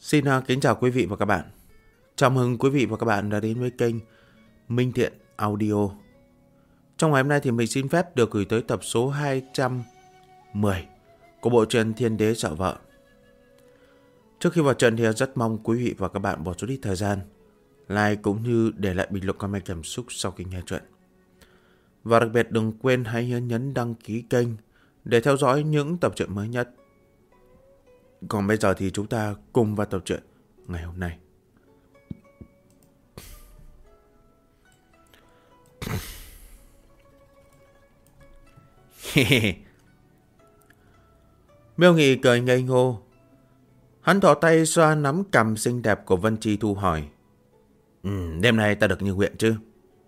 Xin kính chào quý vị và các bạn. Chào mừng quý vị và các bạn đã đến với kênh Minh Thiện Audio. Trong ngày hôm nay thì mình xin phép được gửi tới tập số 210 của bộ truyện Thiên Đế Sợ Vợ. Trước khi vào trận thì rất mong quý vị và các bạn bỏ chút ít thời gian like cũng như để lại bình luận comment cảm xúc sau khi nghe chuyện. Và đặc biệt đừng quên hãy nhấn đăng ký kênh để theo dõi những tập truyện mới nhất. Còn bây giờ thì chúng ta cùng vào tập truyện ngày hôm nay. Miêu Nghị cười ngây ngô. Hắn thò tay xoa nắm cằm xinh đẹp của Vân Chi Thu hỏi: đêm nay ta được như nguyện chứ?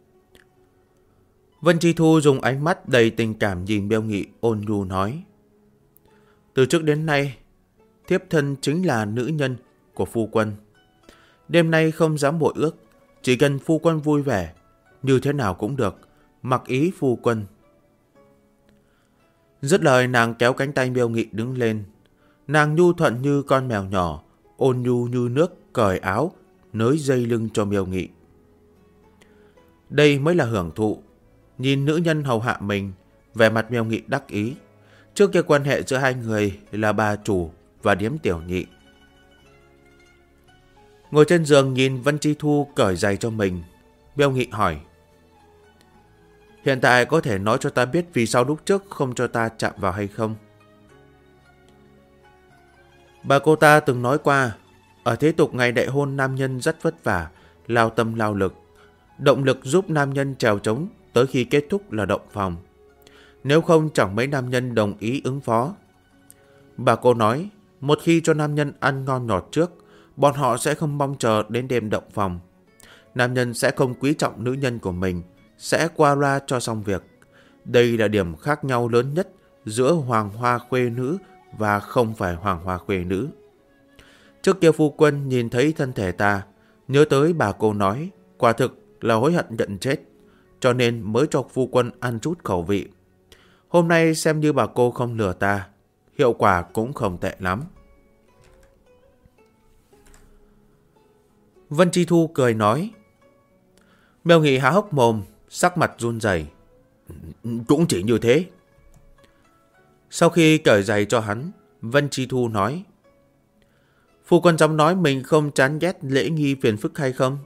Vân Chi Thu dùng ánh mắt đầy tình cảm nhìn Miêu Nghị, ôn nhu nói: từ trước đến nay, thiếp thân chính là nữ nhân của phu quân. Đêm nay không dám bội ước, chỉ cần phu quân vui vẻ, như thế nào cũng được, mặc ý phu quân. Dứt lời, nàng kéo cánh tay Miêu Nghị đứng lên. Nàng nhu thuận như con mèo nhỏ, ôn nhu như nước cởi áo, nới dây lưng cho Miêu Nghị. Đây mới là hưởng thụ. Nhìn nữ nhân hầu hạ mình, vẻ mặt Miêu Nghị đắc ý. Trước kia quan hệ giữa hai người là bà chủ và điếm tiểu nhị. Ngồi trên giường nhìn Vân Chi Thu cởi giày cho mình, Miêu Nghị hỏi: hiện tại có thể nói cho ta biết vì sao lúc trước không cho ta chạm vào hay không? Bà cô ta từng nói qua, ở thế tục ngày đại hôn nam nhân rất vất vả, lao tâm lao lực. Động lực giúp nam nhân trèo trống tới khi kết thúc là động phòng. Nếu không chẳng mấy nam nhân đồng ý ứng phó. Bà cô nói, một khi cho nam nhân ăn ngon ngọt trước, bọn họ sẽ không mong chờ đến đêm động phòng. Nam nhân sẽ không quý trọng nữ nhân của mình, sẽ qua loa cho xong việc. Đây là điểm khác nhau lớn nhất giữa hoàng hoa khuê nữ và không phải hoàng hoa khuê nữ. Trước kia phu quân nhìn thấy thân thể ta, nhớ tới bà cô nói, quả thực là hối hận nhận chết, cho nên mới cho phu quân ăn chút khẩu vị. Hôm nay xem như bà cô không lừa ta, hiệu quả cũng không tệ lắm. Vân Chi Thu cười nói. Miêu Nghị há hốc mồm, sắc mặt run rẩy. Cũng chỉ như thế. Sau khi cởi giày cho hắn, Vân Chi Thu nói: phu quân dám nói mình không chán ghét lễ nghi phiền phức hay không?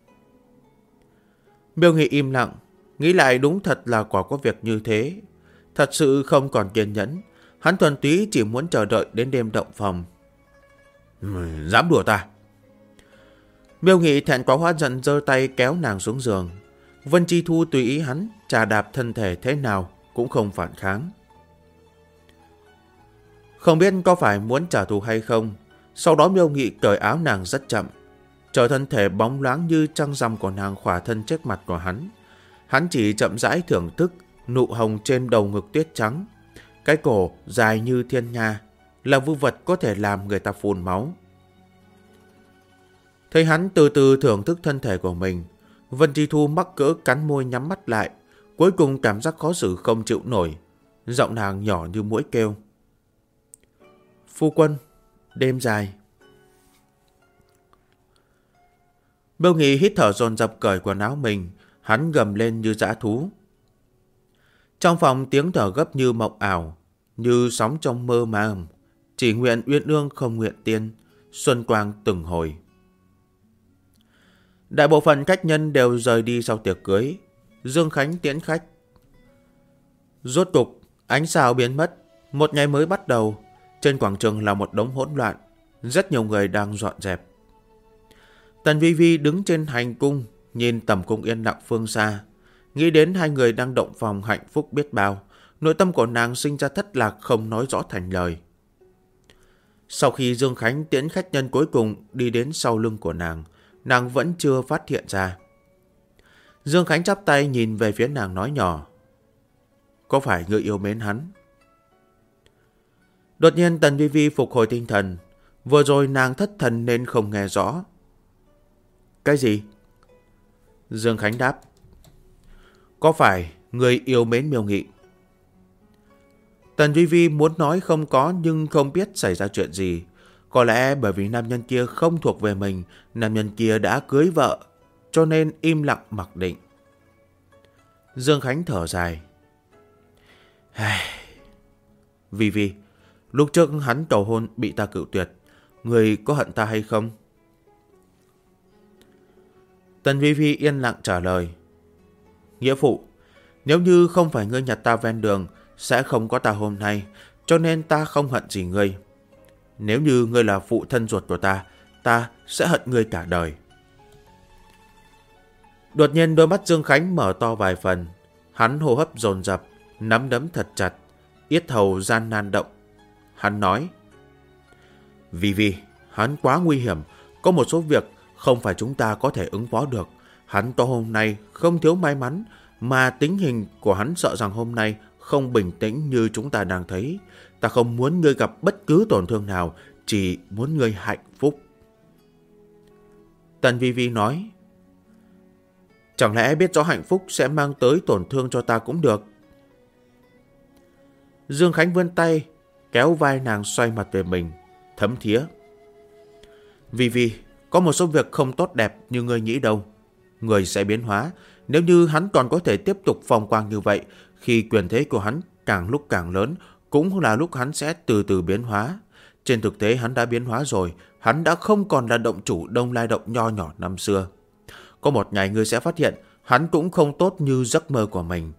Miêu Nghị im lặng, nghĩ lại đúng thật là quả có việc như thế. Thật sự không còn kiên nhẫn, hắn thuần túy chỉ muốn chờ đợi đến đêm động phòng. Dám đùa ta? Miêu Nghị thẹn quá hóa giận, giơ tay kéo nàng xuống giường. Vân Chi Thu tùy ý hắn chà đạp thân thể thế nào cũng không phản kháng. Không biết có phải muốn trả thù hay không, sau đó Miêu Nghị cởi áo nàng rất chậm, chờ thân thể bóng loáng như trăng rằm của nàng khỏa thân trước mặt của hắn. Hắn chỉ chậm rãi thưởng thức nụ hồng trên đầu ngực tuyết trắng, cái cổ dài như thiên nga, là vưu vật có thể làm người ta phun máu. Thấy hắn từ từ thưởng thức thân thể của mình, Vân Chi Thu mắc cỡ cắn môi nhắm mắt lại, cuối cùng cảm giác khó xử không chịu nổi. Giọng nàng nhỏ như muỗi kêu: phu quân, đêm dài. Miêu Nghị hít thở dồn dập cởi quần áo mình, hắn gầm lên như dã thú. Trong phòng tiếng thở gấp như mộng ảo, như sóng trong mơ màng, chỉ nguyện uyên ương không nguyện tiên, xuân quang từng hồi. Đại bộ phận khách nhân đều rời đi sau tiệc cưới. Dương Khánh tiễn khách. Rốt cục, ánh sao biến mất. Một ngày mới bắt đầu. Trên quảng trường là một đống hỗn loạn. Rất nhiều người đang dọn dẹp. Tần Vi Vi đứng trên hành cung, nhìn tầm cung yên lặng phương xa. Nghĩ đến hai người đang động phòng hạnh phúc biết bao. Nội tâm của nàng sinh ra thất lạc không nói rõ thành lời. Sau khi Dương Khánh tiễn khách nhân cuối cùng đi đến sau lưng của nàng, nàng vẫn chưa phát hiện ra. Dương Khánh chắp tay nhìn về phía nàng nói nhỏ: có phải ngươi yêu mến hắn? Đột nhiên Tần Vi Vi phục hồi tinh thần. Vừa rồi nàng thất thần nên không nghe rõ. Cái gì? Dương Khánh đáp: có phải ngươi yêu mến Miêu Nghị? Tần Vi Vi muốn nói không có nhưng không biết xảy ra chuyện gì. Có lẽ bởi vì nam nhân kia không thuộc về mình, nam nhân kia đã cưới vợ, cho nên im lặng mặc định. Dương Khánh thở dài. Vi Vi, lúc trước hắn cầu hôn bị ta cự tuyệt, người có hận ta hay không? Tần Vi Vi yên lặng trả lời. Nghĩa phụ, nếu như không phải ngươi nhặt ta ven đường, sẽ không có ta hôm nay, cho nên ta không hận gì ngươi. Nếu như ngươi là phụ thân ruột của ta sẽ hận ngươi cả đời. Đột nhiên đôi mắt Dương Khánh mở to vài phần, hắn hô hấp dồn dập, nắm đấm thật chặt, yết hầu gian nan động. Hắn nói, Vi Vi, hắn quá nguy hiểm, có một số việc không phải chúng ta có thể ứng phó được. Hắn to hôm nay không thiếu may mắn, mà tính hình của hắn sợ rằng hôm nay không bình tĩnh như chúng ta đang thấy. Ta không muốn ngươi gặp bất cứ tổn thương nào, chỉ muốn ngươi hạnh phúc. Tần Vi Vi nói, chẳng lẽ biết rõ hạnh phúc sẽ mang tới tổn thương cho ta cũng được? Dương Khánh vươn tay, kéo vai nàng xoay mặt về mình, thấm thía. Vi Vi, có một số việc không tốt đẹp như ngươi nghĩ đâu. Người sẽ biến hóa. Nếu như hắn còn có thể tiếp tục phong quang như vậy, khi quyền thế của hắn càng lúc càng lớn, cũng là lúc hắn sẽ từ từ biến hóa. Trên thực tế hắn đã biến hóa rồi, hắn đã không còn là động chủ Đông Lai Động nho nhỏ năm xưa. Có một ngày ngươi sẽ phát hiện, hắn cũng không tốt như giấc mơ của mình.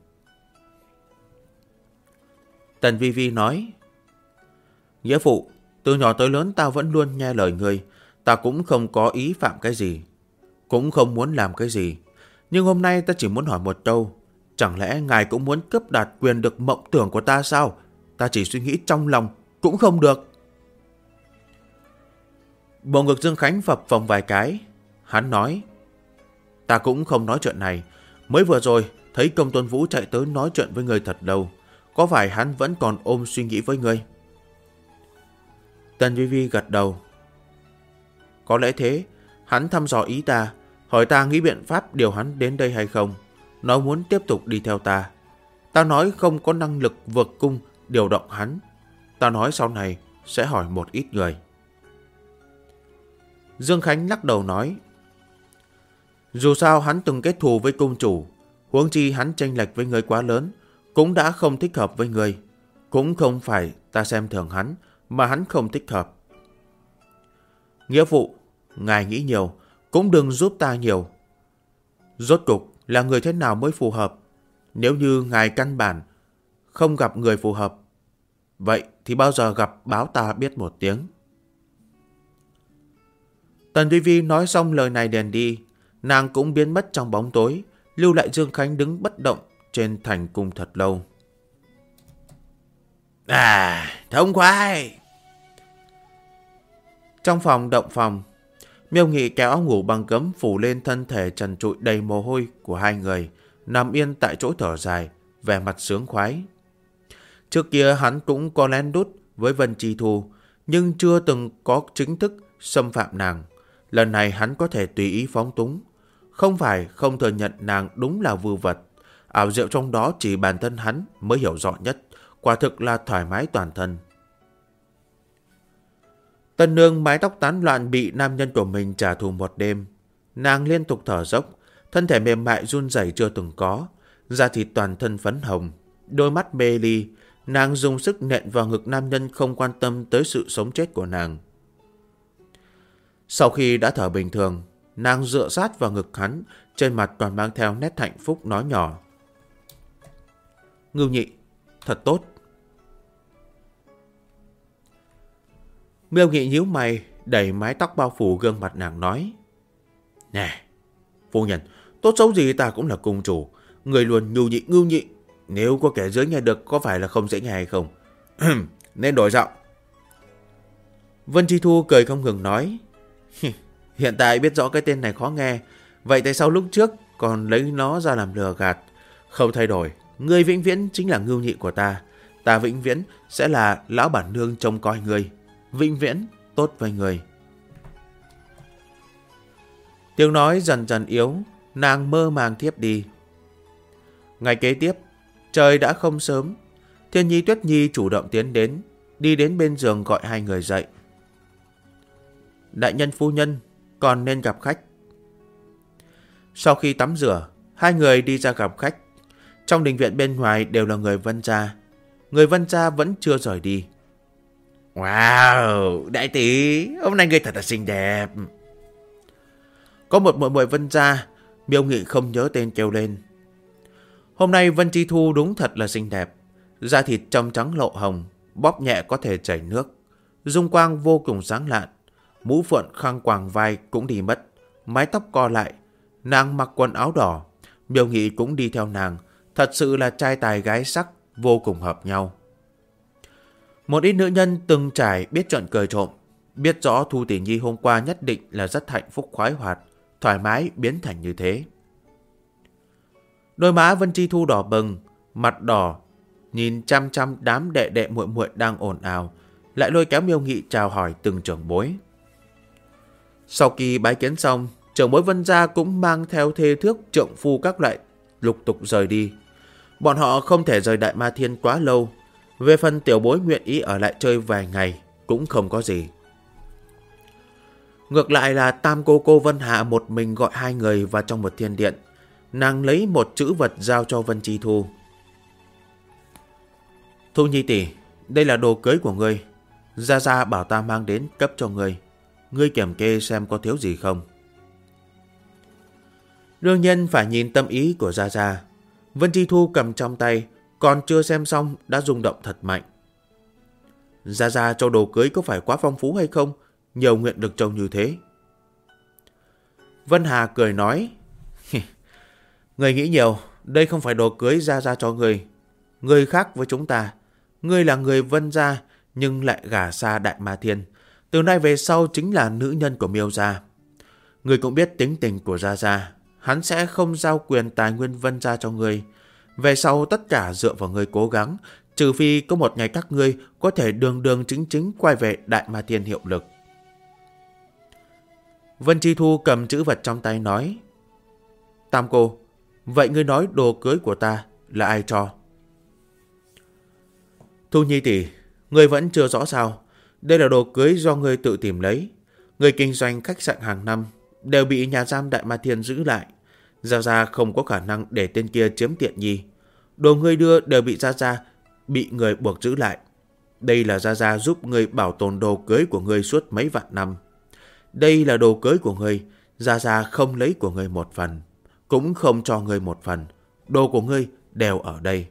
Tần Vi Vi nói, nghĩa phụ, từ nhỏ tới lớn ta vẫn luôn nghe lời ngươi, ta cũng không có ý phạm cái gì, cũng không muốn làm cái gì. Nhưng hôm nay ta chỉ muốn hỏi một câu, chẳng lẽ ngài cũng muốn cướp đoạt quyền được mộng tưởng của ta sao? Ta chỉ suy nghĩ trong lòng cũng không được. Bộ ngực Dương Khánh phập phồng vài cái. Hắn nói, ta cũng không nói chuyện này. Mới vừa rồi thấy Công Tôn Vũ chạy tới nói chuyện với ngươi thật lâu. Có phải hắn vẫn còn ôm suy nghĩ với ngươi? Tần Vi Vi gật đầu. Có lẽ thế. Hắn thăm dò ý ta, hỏi ta nghĩ biện pháp điều hắn đến đây hay không. Nó muốn tiếp tục đi theo ta. Ta nói không có năng lực vượt cung điều động hắn. Ta nói sau này sẽ hỏi một ít người. Dương Khánh lắc đầu nói, dù sao hắn từng kết thù với cung chủ, huống chi hắn chênh lệch với người quá lớn, cũng đã không thích hợp với người. Cũng không phải ta xem thường hắn, mà hắn không thích hợp. Nghĩa phụ, ngài nghĩ nhiều, cũng đừng giúp ta nhiều. Rốt cục là người thế nào mới phù hợp? Nếu như ngài căn bản không gặp người phù hợp, vậy thì bao giờ gặp báo ta biết một tiếng. Tần Vi Vi nói xong lời này đèn đi, nàng cũng biến mất trong bóng tối, lưu lại Dương Khánh đứng bất động trên thành cung thật lâu. Thông khoái! Trong phòng động phòng, Miêu Nghị kéo áo ngủ băng gấm phủ lên thân thể trần trụi đầy mồ hôi của hai người, nằm yên tại chỗ thở dài, vẻ mặt sướng khoái. Trước kia hắn cũng có lén đút với Vân Chi Thu, nhưng chưa từng có chính thức xâm phạm nàng. Lần này hắn có thể tùy ý phóng túng. Không phải không thừa nhận nàng đúng là vưu vật. Ảo diệu trong đó chỉ bản thân hắn mới hiểu rõ nhất. Quả thực là thoải mái toàn thân. Tân nương mái tóc tán loạn bị nam nhân của mình trả thù một đêm. Nàng liên tục thở dốc, thân thể mềm mại run rẩy chưa từng có, da thịt toàn thân phấn hồng, đôi mắt mê ly. Nàng dùng sức nện vào ngực nam nhân không quan tâm tới sự sống chết của nàng. Sau khi đã thở bình thường, nàng dựa sát vào ngực hắn, trên mặt toàn mang theo nét hạnh phúc nói nhỏ. Ngưu Nhị, thật tốt. Miêu Nghị nhíu mày, đẩy mái tóc bao phủ gương mặt nàng nói. Nè, phu nhân, tốt xấu gì ta cũng là cung chủ. Người luôn ngưu nhị. Nếu có kẻ dưới nghe được có phải là không dễ nghe hay không? Nên đổi giọng. Vân Chi Thu cười không ngừng nói. Hiện tại biết rõ cái tên này khó nghe, vậy tại sao lúc trước còn lấy nó ra làm lừa gạt? Không thay đổi, ngươi vĩnh viễn chính là Ngưu Nhị của ta. Ta vĩnh viễn sẽ là lão bản nương trông coi ngươi, vĩnh viễn tốt với người. Tiếng nói dần dần yếu, nàng mơ màng thiếp đi. Ngày kế tiếp, trời đã không sớm. Thiên Nhi Tuyết Nhi chủ động tiến đến, đi đến bên giường gọi hai người dậy. Đại nhân phu nhân, còn nên gặp khách. Sau khi tắm rửa, hai người đi ra gặp khách. Trong đình viện bên ngoài đều là người Vân gia. Người Vân gia vẫn chưa rời đi. Wow, đại tỷ, hôm nay người thật là xinh đẹp. Có một muội muội Vân gia, Miêu Nghị không nhớ tên kêu lên. Hôm nay Vân Chi Thu đúng thật là xinh đẹp. Da thịt trong trắng lộ hồng, bóp nhẹ có thể chảy nước. Dung quang vô cùng sáng lạn. Mũ phượng khăn quàng vai cũng đi mất. Mái tóc co lại. Nàng mặc quần áo đỏ. Miêu Nghị cũng đi theo nàng. Thật sự là trai tài gái sắc, vô cùng hợp nhau. Một ít nữ nhân từng trải biết chọn cười trộm. Biết rõ Thu Tỷ Nhi hôm qua nhất định là rất hạnh phúc khoái hoạt, thoải mái biến thành như thế. Đôi má Vân Chi Thu đỏ bừng, mặt đỏ, nhìn chăm chăm đám đệ đệ muội muội đang ồn ào, lại lôi kéo Miêu Nghị chào hỏi từng trưởng bối. Sau khi bái kiến xong, trưởng bối Vân gia cũng mang theo thê thước trượng phu các loại lục tục rời đi. Bọn họ không thể rời Đại Ma Thiên quá lâu. Về phần tiểu bối nguyện ý ở lại chơi vài ngày cũng không có gì. Ngược lại là tam cô Vân Hạ một mình gọi hai người vào trong một thiên điện. Nàng lấy một chữ vật giao cho Vân Chi Thu. Thu Nhi tỷ, đây là đồ cưới của ngươi. Gia Gia bảo ta mang đến cấp cho ngươi. Ngươi kiểm kê xem có thiếu gì không. Đương nhiên phải nhìn tâm ý của Gia Gia. Vân Chi Thu cầm trong tay, còn chưa xem xong đã rung động thật mạnh. Gia Gia cho đồ cưới có phải quá phong phú hay không? Nhiều nguyện được trông như thế. Vân Hà cười nói, người nghĩ nhiều, đây không phải đồ cưới Gia Gia cho người. Người khác với chúng ta. Ngươi là người Vân gia nhưng lại gả xa Đại Ma Thiên. Từ nay về sau chính là nữ nhân của Miêu gia. Người cũng biết tính tình của Gia Gia. Hắn sẽ không giao quyền tài nguyên Vân gia cho ngươi. Về sau tất cả dựa vào ngươi cố gắng, trừ phi có một ngày các ngươi có thể đường chính quay về Đại Ma Thiên hiệu lực. Vân Chi Thu cầm chữ vật trong tay nói, Tam cô, vậy ngươi nói đồ cưới của ta là ai cho? Thu Nhi tỷ, ngươi vẫn chưa rõ sao? Đây là đồ cưới do ngươi tự tìm lấy. Ngươi kinh doanh khách sạn hàng năm đều bị nhà giam Đại Ma Thiên giữ lại. Gia Gia không có khả năng để tên kia chiếm tiện nghi. Đồ ngươi đưa đều bị Gia Gia bị người buộc giữ lại. Đây là Gia Gia giúp ngươi bảo tồn đồ cưới của ngươi suốt mấy vạn năm. Đây là đồ cưới của ngươi. Gia Gia không lấy của ngươi một phần, cũng không cho ngươi một phần. Đồ của ngươi đều ở đây.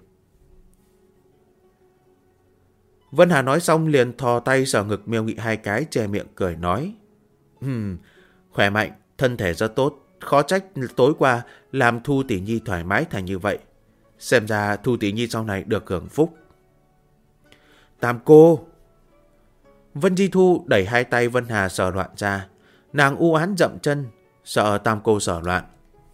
Vân Hà nói xong liền thò tay sờ ngực Miêu Nghị hai cái, che miệng cười nói, khỏe mạnh, thân thể rất tốt. Khó trách tối qua làm Thu Tỷ Nhi thoải mái thành như vậy. Xem ra Thu Tỷ Nhi sau này được hưởng phúc. Tam cô. Vân Chi Thu đẩy hai tay Vân Hà sờ loạn ra. Nàng u oán dậm chân, sợ tam cô sờ loạn.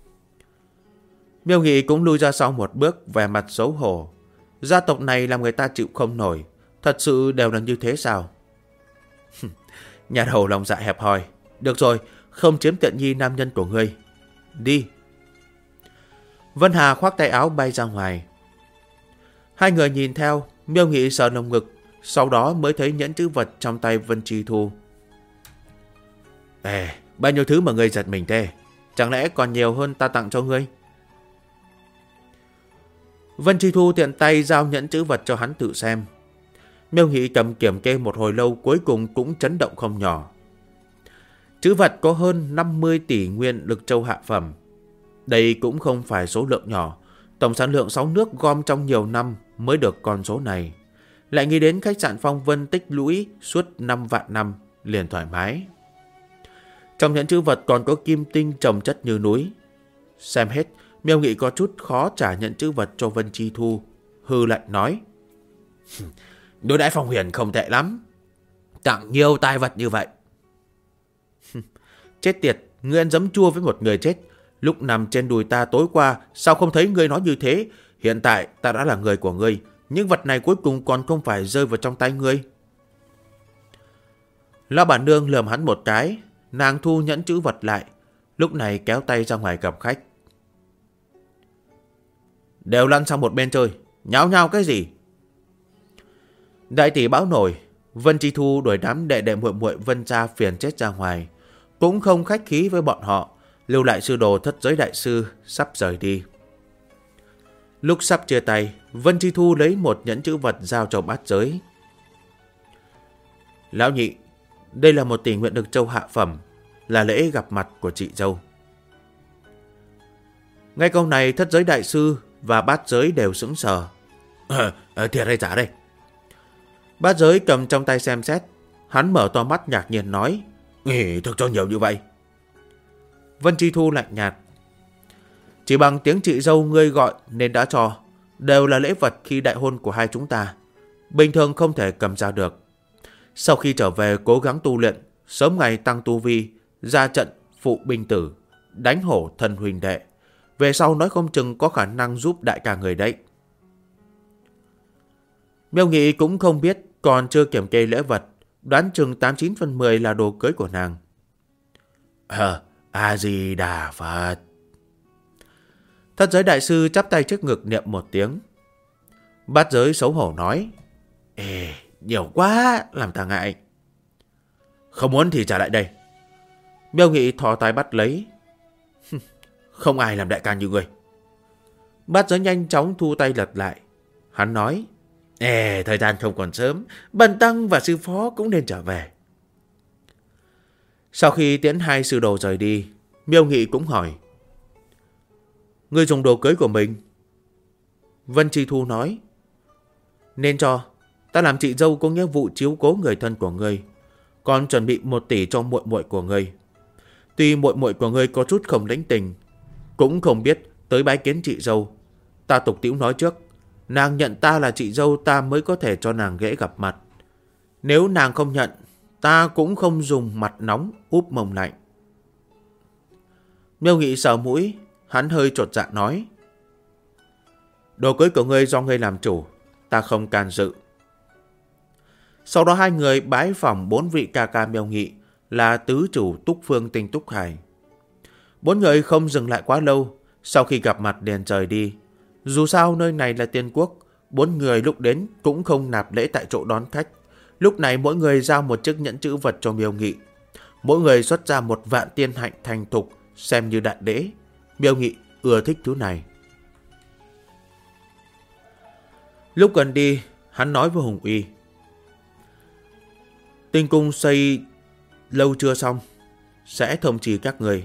Miêu Nghị cũng lui ra sau một bước, vẻ mặt xấu hổ. Gia tộc này làm người ta chịu không nổi. Thật sự đều là như thế sao? Nhà đầu lòng dạ hẹp hòi. Được rồi, không chiếm tiện nghi nam nhân của ngươi. Đi. Vân Hà khoác tay áo bay ra ngoài. Hai người nhìn theo, Miêu Nghị sờ lồng ngực, sau đó mới thấy nhẫn chữ vật trong tay Vân Chi Thu. Bao nhiêu thứ mà ngươi giật mình thế? Chẳng lẽ còn nhiều hơn ta tặng cho ngươi? Vân Chi Thu tiện tay giao nhẫn chữ vật cho hắn tự xem. Miêu Nghị cầm kiểm kê một hồi lâu, cuối cùng cũng chấn động không nhỏ. Chữ vật có hơn 50 tỷ nguyên lực châu hạ phẩm. Đây cũng không phải số lượng nhỏ. Tổng sản lượng 6 nước gom trong nhiều năm mới được con số này. Lại nghĩ đến khách sạn Phong Vân tích lũy suốt 5 vạn năm, liền thoải mái. Trong nhẫn chữ vật còn có kim tinh chồng chất như núi. Xem hết, Miêu Nghị có chút khó trả nhẫn chữ vật cho Vân Chi Thu. Hư lạnh nói, đối đãi Phong Huyền không tệ lắm. Tặng nhiều tài vật như vậy. Chết tiệt, ngươi ăn giấm chua với một người chết. Lúc nằm trên đùi ta tối qua, sao không thấy ngươi nói như thế? Hiện tại ta đã là người của ngươi, những vật này cuối cùng còn không phải rơi vào trong tay ngươi. Lão bản nương lườm hắn một cái, nàng thu nhẫn chữ vật lại, lúc này kéo tay ra ngoài gặp khách. Đều lăn sang một bên chơi, nháo nhao cái gì? Đại tỷ báo nổi, Vân Chi Thu đuổi đám đệ đệ muội muội Vân gia phiền chết ra ngoài, cũng không khách khí với bọn họ, lưu lại sư đồ Thất Giới đại sư sắp rời đi. Lúc sắp chia tay, Vân Chi Thu lấy một nhẫn chữ vật giao cho Bát Giới. Lão nhị, đây là 1 tỷ nguyện lực châu hạ phẩm, là lễ gặp mặt của chị dâu. Ngay câu này, Thất Giới đại sư và Bát Giới đều sững sờ. Thiệt hay giả đây? Bát Giới cầm trong tay xem xét, hắn mở to mắt ngạc nhiên nói, thực cho nhiều như vậy. Vân Chi Thu lạnh nhạt, chỉ bằng tiếng chị dâu ngươi gọi nên đã cho, đều là lễ vật khi đại hôn của hai chúng ta, bình thường không thể cầm ra được. Sau khi trở về cố gắng tu luyện, sớm ngày tăng tu vi, ra trận phụ binh tử, đánh hổ thân huynh đệ. Về sau nói không chừng có khả năng giúp đại ca người đấy. Miêu Nghị cũng không biết, còn chưa kiểm kê lễ vật, đoán chừng 89 phần 10 là đồ cưới của nàng. A-di-đà Phật. Thất Giới đại sư chắp tay trước ngực niệm một tiếng. Bát Giới xấu hổ nói, nhiều quá, làm ta ngại. Không muốn thì trả lại đây. Miêu Nghị thò tay bắt lấy. Không ai làm đại ca như người. Bát Giới nhanh chóng thu tay lật lại. Hắn nói, thời gian không còn sớm, bần tăng và sư phó cũng nên trở về. Sau khi tiễn hai sư đồ rời đi, Miêu Nghị cũng hỏi, ngươi dùng đồ cưới của mình? Vân Chi Thu nói, nên cho, ta làm chị dâu có nghĩa vụ chiếu cố người thân của ngươi, còn chuẩn bị 1 tỷ cho muội muội của ngươi. Tuy muội muội của ngươi có chút không lãnh tình, cũng không biết tới bái kiến chị dâu. Ta tục tĩu nói trước, nàng nhận ta là chị dâu ta mới có thể cho nàng ghế gặp mặt. Nếu nàng không nhận, ta cũng không dùng mặt nóng úp mông lạnh. Miêu Nghị sờ mũi, hắn hơi chột dạ nói, đồ cưới của ngươi do ngươi làm chủ, ta không can dự. Sau đó hai người bái phỏng 4 vị ca ca Miêu Nghị là tứ chủ Túc Phương Tinh Túc Hải. 4 người không dừng lại quá lâu, sau khi gặp mặt liền rời đi. Dù sao nơi này là Tiên Quốc, 4 người lúc đến cũng không nạp lễ tại chỗ đón khách. Lúc này mỗi người giao một chiếc nhẫn chữ vật cho Miêu Nghị. Mỗi người xuất ra 1 vạn tiên hạnh thành thục xem như đại lễ. Miêu Nghị ưa thích thứ này. Lúc gần đi, hắn nói với Hùng Uy, Tinh cung xây lâu chưa xong, sẽ thông trì các người.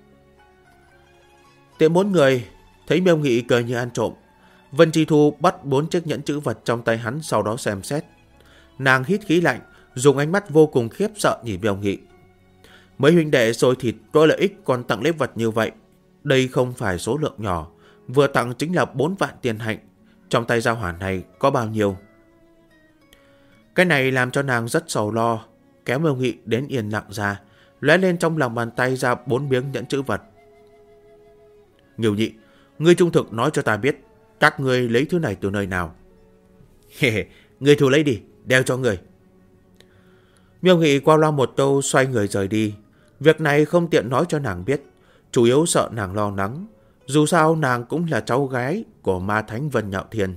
Tiện 4 người thấy Miêu Nghị cười như ăn trộm. Vân Chi Thu bắt 4 chiếc nhẫn chữ vật trong tay hắn, sau đó xem xét. Nàng hít khí lạnh, dùng ánh mắt vô cùng khiếp sợ nhìn Miêu Nghị. Mấy huynh đệ xôi thịt có lợi ích còn tặng lễ vật như vậy, đây không phải số lượng nhỏ. Vừa tặng chính là 4 vạn tiền hạnh. Trong tay giao hoàn này có bao nhiêu? Cái này làm cho nàng rất sầu lo. Kéo Miêu Nghị đến yên lặng ra, lóe lên trong lòng bàn tay ra 4 miếng nhẫn chữ vật. Nghiêu Nhị, ngươi trung thực nói cho ta biết, các ngươi lấy thứ này từ nơi nào? Ngươi thu lấy đi, đeo cho ngươi. Miêu Nghị qua loa một câu, xoay người rời đi. Việc này không tiện nói cho nàng biết, chủ yếu sợ nàng lo lắng. Dù sao nàng cũng là cháu gái của ma thánh Vân Nhạo Thiên.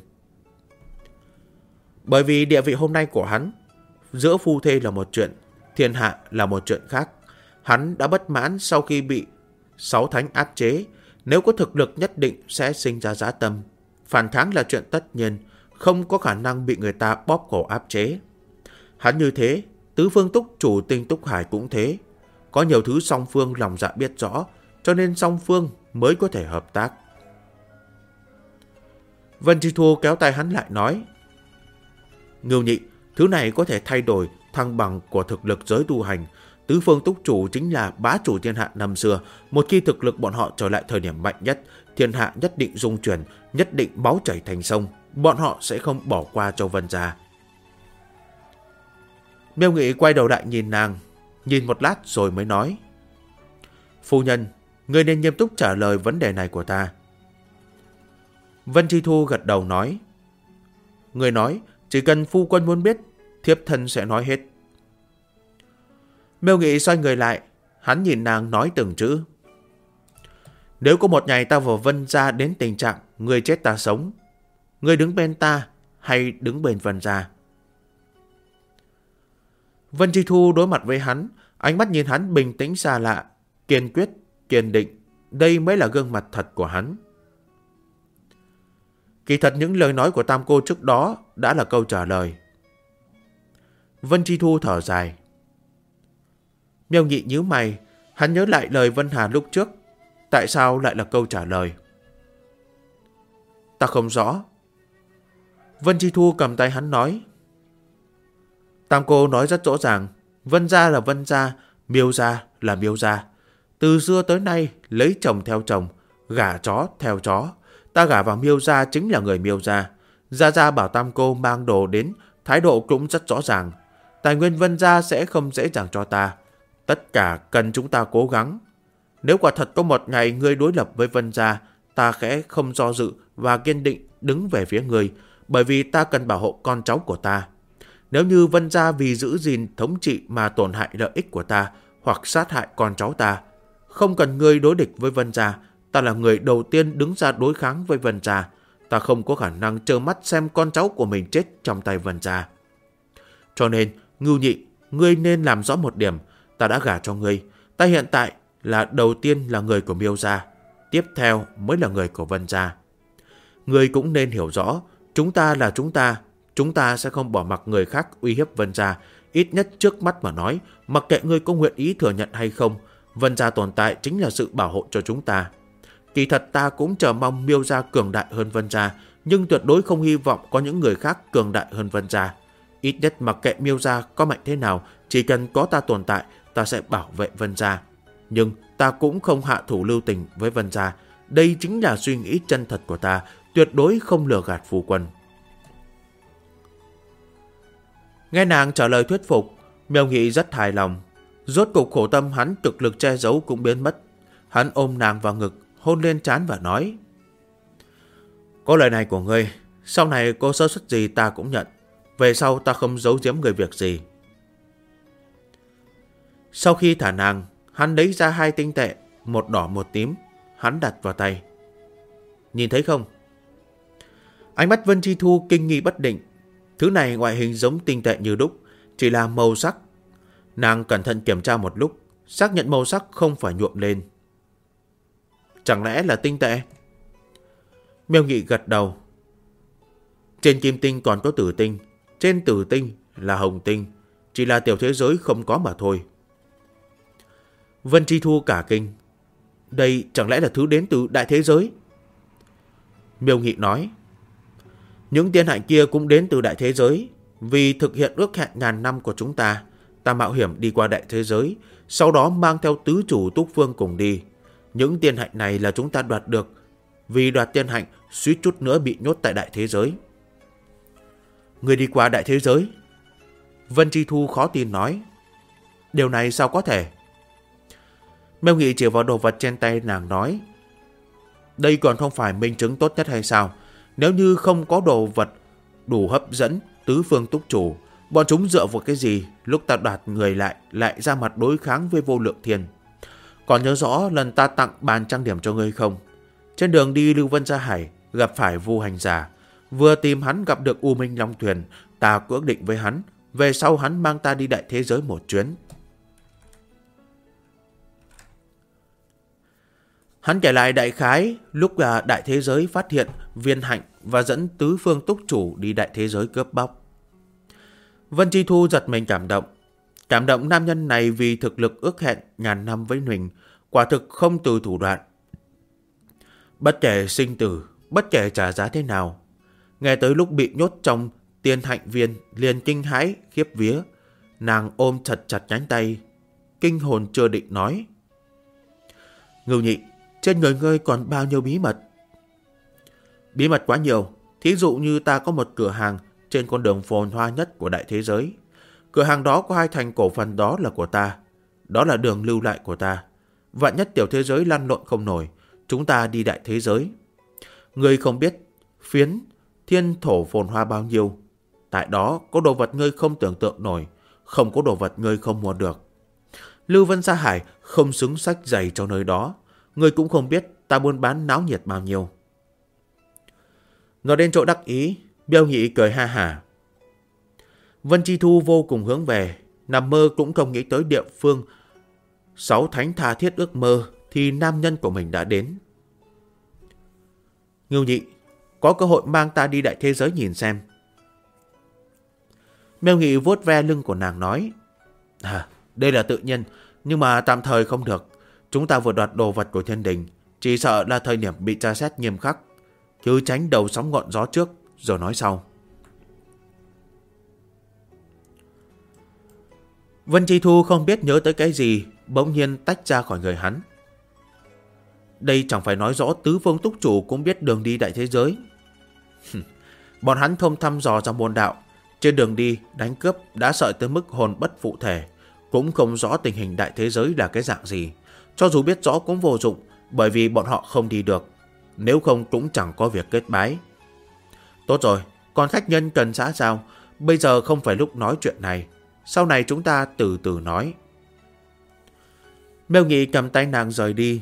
Bởi vì địa vị hôm nay của hắn, giữa phu thê là một chuyện, thiên hạ là một chuyện khác. Hắn đã bất mãn sau khi bị 6 thánh áp chế. Nếu có thực lực nhất định sẽ sinh ra dã tâm. Phản kháng là chuyện tất nhiên, không có khả năng bị người ta bóp cổ áp chế. Hắn như thế, tứ phương túc chủ Tinh Túc Hải cũng thế. Có nhiều thứ song phương lòng dạ biết rõ, cho nên song phương mới có thể hợp tác. Vân Chi Thu kéo tay hắn lại nói, Ngưu Nhị, thứ này có thể thay đổi thăng bằng của thực lực giới tu hành. Tứ phương túc chủ chính là bá chủ thiên hạ năm xưa. Một khi thực lực bọn họ trở lại thời điểm mạnh nhất, thiên hạ nhất định dung chuyển, nhất định máu chảy thành sông. Bọn họ sẽ không bỏ qua cho Vân gia. Miêu Nghị quay đầu lại nhìn nàng, nhìn một lát rồi mới nói, phu nhân, ngươi nên nghiêm túc trả lời vấn đề này của ta. Vân Chi Thu gật đầu nói, ngươi nói, chỉ cần phu quân muốn biết, thiếp thân sẽ nói hết. Miêu Nghị xoay người lại, hắn nhìn nàng nói từng chữ. Nếu có một ngày ta vào Vân gia đến tình trạng ngươi chết ta sống, ngươi đứng bên ta hay đứng bên Vân gia? Vân Chi Thu đối mặt với hắn, ánh mắt nhìn hắn bình tĩnh xa lạ, kiên quyết, kiên định. Đây mới là gương mặt thật của hắn. Kỳ thật những lời nói của Tam cô trước đó đã là câu trả lời. Vân Chi Thu thở dài. Miêu Nghị nhíu mày, hắn nhớ lại lời Vân Hà lúc trước. Tại sao lại là câu trả lời? Ta không rõ. Vân Chi Thu cầm tay hắn nói. Tam cô nói rất rõ ràng. Vân gia là Vân gia, Miêu gia là Miêu gia. Từ xưa tới nay lấy chồng theo chồng, gả chó theo chó. Ta gả vào Miêu gia chính là người Miêu gia. Gia Gia bảo Tam cô mang đồ đến, thái độ cũng rất rõ ràng. Tài nguyên Vân gia sẽ không dễ dàng cho ta. Tất cả cần chúng ta cố gắng. Nếu quả thật có một ngày ngươi đối lập với Vân gia, ta sẽ không do dự và kiên định đứng về phía ngươi, bởi vì ta cần bảo hộ con cháu của ta. Nếu như Vân gia vì giữ gìn thống trị mà tổn hại lợi ích của ta hoặc sát hại con cháu ta, không cần ngươi đối địch với Vân gia, ta là người đầu tiên đứng ra đối kháng với Vân gia. Ta không có khả năng trơ mắt xem con cháu của mình chết trong tay Vân gia. Cho nên, Ngưu Nhị, ngươi nên làm rõ một điểm. Ta đã gả cho ngươi. Ta hiện tại là đầu tiên là người của Miêu gia, tiếp theo mới là người của Vân gia. Ngươi cũng nên hiểu rõ, chúng ta là chúng ta sẽ không bỏ mặc người khác uy hiếp Vân gia. Ít nhất trước mắt mà nói, mặc kệ ngươi có nguyện ý thừa nhận hay không, Vân gia tồn tại chính là sự bảo hộ cho chúng ta. Kỳ thật ta cũng chờ mong Miêu gia cường đại hơn Vân gia, nhưng tuyệt đối không hy vọng có những người khác cường đại hơn Vân gia. Ít nhất mặc kệ Miêu gia có mạnh thế nào, chỉ cần có ta tồn tại, ta sẽ bảo vệ Vân gia. Nhưng ta cũng không hạ thủ lưu tình với Vân gia. Đây chính là suy nghĩ chân thật của ta, tuyệt đối không lừa gạt phu quân. Nghe nàng trả lời thuyết phục, Miêu Nghị rất hài lòng. Rốt cục khổ tâm hắn cực lực che giấu cũng biến mất. Hắn ôm nàng vào ngực, hôn lên trán và nói: Có lời này của ngươi, sau này có sơ suất gì ta cũng nhận. Về sau ta không giấu giếm người việc gì. Sau khi thả nàng, hắn lấy ra 2 tinh tệ, một đỏ một tím. Hắn đặt vào tay. Nhìn thấy không? Ánh mắt Vân Chi Thu kinh nghi bất định. Thứ này ngoại hình giống tinh tệ như đúc, chỉ là màu sắc. Nàng cẩn thận kiểm tra một lúc, xác nhận màu sắc không phải nhuộm lên. Chẳng lẽ là tinh tệ? Miêu Nghị gật đầu. Trên kim tinh còn có tử tinh, trên tử tinh là hồng tinh, chỉ là tiểu thế giới không có mà thôi. Vân Chi Thu cả kinh. Đây chẳng lẽ là thứ đến từ đại thế giới? Miêu Nghị nói. Những tiên hạnh kia cũng đến từ đại thế giới. Vì thực hiện ước hẹn ngàn năm của chúng ta, ta mạo hiểm đi qua đại thế giới, sau đó mang theo tứ chủ Túc Phương cùng đi. Những tiên hạnh này là chúng ta đoạt được. Vì đoạt tiên hạnh, suýt chút nữa bị nhốt tại đại thế giới. Người đi qua đại thế giới? Vân Chi Thu khó tin nói. Điều này sao có thể? Miêu Nghị chỉ vào đồ vật trên tay nàng nói. Đây còn không phải minh chứng tốt nhất hay sao? Nếu như không có đồ vật đủ hấp dẫn tứ phương túc chủ, bọn chúng dựa vào cái gì lúc ta đoạt người lại ra mặt đối kháng với Vô Lượng Thiên? Còn nhớ rõ lần ta tặng bàn trang điểm cho ngươi không? Trên đường đi Lưu Vân Gia Hải gặp phải Vu Hành Giả, vừa tìm hắn gặp được U Minh Long Thuyền, ta ước định với hắn, về sau hắn mang ta đi đại thế giới một chuyến. Hắn kể lại đại khái lúc đại thế giới phát hiện viên hạnh và dẫn tứ phương túc chủ đi đại thế giới cướp bóc. Vân Chi Thu giật mình cảm động. Cảm động nam nhân này vì thực lực ước hẹn ngàn năm với mình, quả thực không từ thủ đoạn. Bất kể sinh tử, bất kể trả giá thế nào. Nghe tới lúc bị nhốt trong tiên hạnh viên liền kinh hãi khiếp vía. Nàng ôm chặt chặt nhánh tay, kinh hồn chưa định nói. Ngưu Nhị, trên người ngươi còn bao nhiêu bí mật? Bí mật quá nhiều. Thí dụ như ta có một cửa hàng trên con đường phồn hoa nhất của đại thế giới. Cửa hàng đó có 2 thành cổ phần đó là của ta. Đó là đường lưu lại của ta. Vạn nhất tiểu thế giới lăn lộn không nổi, chúng ta đi đại thế giới. Ngươi không biết phiến thiên thổ phồn hoa bao nhiêu. Tại đó có đồ vật ngươi không tưởng tượng nổi, không có đồ vật ngươi không mua được. Lưu Vân Gia Hải không xứng sách giày cho nơi đó. Ngươi cũng không biết ta buôn bán náo nhiệt bao nhiêu. Ngồi đến chỗ đắc ý, Miêu Nghị cười ha hả. Vân Chi Thu vô cùng hướng về. nằm mơ cũng không nghĩ tới địa phương sáu thánh tha thiết ước mơ thì nam nhân của mình đã đến. Ngưu Nhị, có cơ hội mang ta đi đại thế giới nhìn xem. Miêu Nghị vuốt ve lưng của nàng nói, đây là tự nhiên, nhưng mà tạm thời không được. Chúng ta vừa đoạt đồ vật của thiên đình, chỉ sợ là thời điểm bị tra xét nghiêm khắc. Cứ tránh đầu sóng ngọn gió trước, rồi nói sau. Vân Chi Thu không biết nhớ tới cái gì, bỗng nhiên tách ra khỏi người hắn. Đây chẳng phải nói rõ tứ phương túc chủ cũng biết đường đi đại thế giới. Bọn hắn không thăm dò ra môn đạo, trên đường đi đánh cướp đã sợ tới mức hồn bất phụ thể, cũng không rõ tình hình đại thế giới là cái dạng gì. Cho dù biết rõ cũng vô dụng, bởi vì bọn họ không đi được, nếu không cũng chẳng có việc kết bái. Tốt rồi, còn khách nhân cần xã giao, bây giờ không phải lúc nói chuyện này, sau này chúng ta từ từ nói. Miêu Nghị cầm tay nàng rời đi.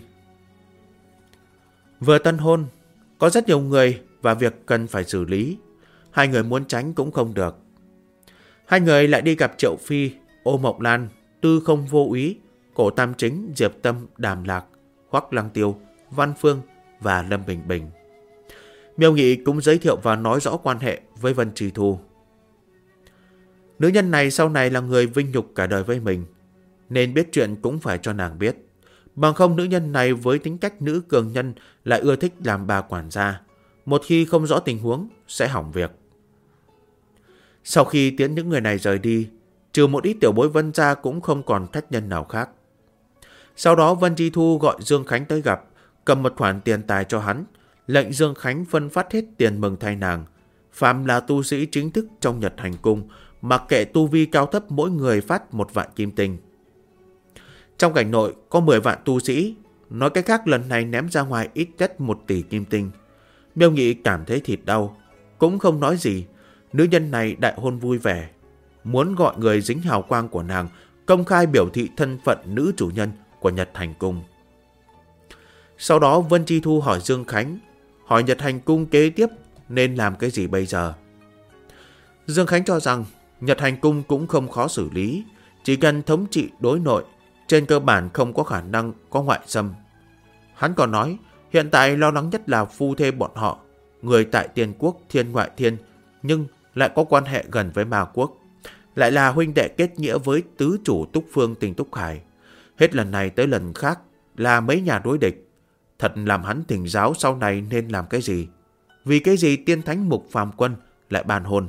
Vừa tân hôn, có rất nhiều người và việc cần phải xử lý. Hai người muốn tránh cũng không được. Hai người lại đi gặp Triệu Phi, Ô Mộng Lan, Tư Không Vô Úy, Cổ Tam Chính, Diệp Tâm, Đàm Lạc, Hoắc Lăng Tiêu, Văn Phương và Lâm Bình Bình. Miêu Nghị cũng giới thiệu và nói rõ quan hệ với Vân Chi Thu. Nữ nhân này sau này là người vinh nhục cả đời với mình, nên biết chuyện cũng phải cho nàng biết. Bằng không nữ nhân này với tính cách nữ cường nhân lại ưa thích làm bà quản gia. Một khi không rõ tình huống sẽ hỏng việc. Sau khi tiễn những người này rời đi, trừ một ít tiểu bối Vân gia cũng không còn khách nhân nào khác. Sau đó Vân Chi Thu gọi Dương Khánh tới gặp, cầm một khoản tiền tài cho hắn, lệnh Dương Khánh phân phát hết tiền mừng thay nàng. Phàm là tu sĩ chính thức trong Nhật Hành Cung, mặc kệ tu vi cao thấp, mỗi người phát 1 vạn kim tinh. Trong cảnh nội có 10 vạn tu sĩ, nói cách khác lần này ném ra ngoài ít nhất 1 tỷ kim tinh. Miêu Nghị cảm thấy thịt đau, cũng không nói gì. Nữ nhân này đại hôn vui vẻ, muốn gọi người dính hào quang của nàng công khai biểu thị thân phận nữ chủ nhân của Nhật Hành Cung. Sau đó Vân Chi Thu hỏi Dương Khánh, hỏi Nhật Hành Cung kế tiếp nên làm cái gì bây giờ. Dương Khánh cho rằng Nhật Hành Cung cũng không khó xử lý, chỉ cần thống trị đối nội, trên cơ bản không có khả năng có ngoại xâm. Hắn còn nói, hiện tại lo lắng nhất là phu thê bọn họ, người tại Tiên Quốc Thiên Ngoại Thiên, nhưng lại có quan hệ gần với Ma Quốc, lại là huynh đệ kết nghĩa với tứ chủ Túc Phương Tình Túc Hải. Hết lần này tới lần khác là mấy nhà đối địch, thật làm hắn thỉnh giáo sau này nên làm cái gì. Vì cái gì Tiên Thánh Mục Phàm Quân lại bàn hôn.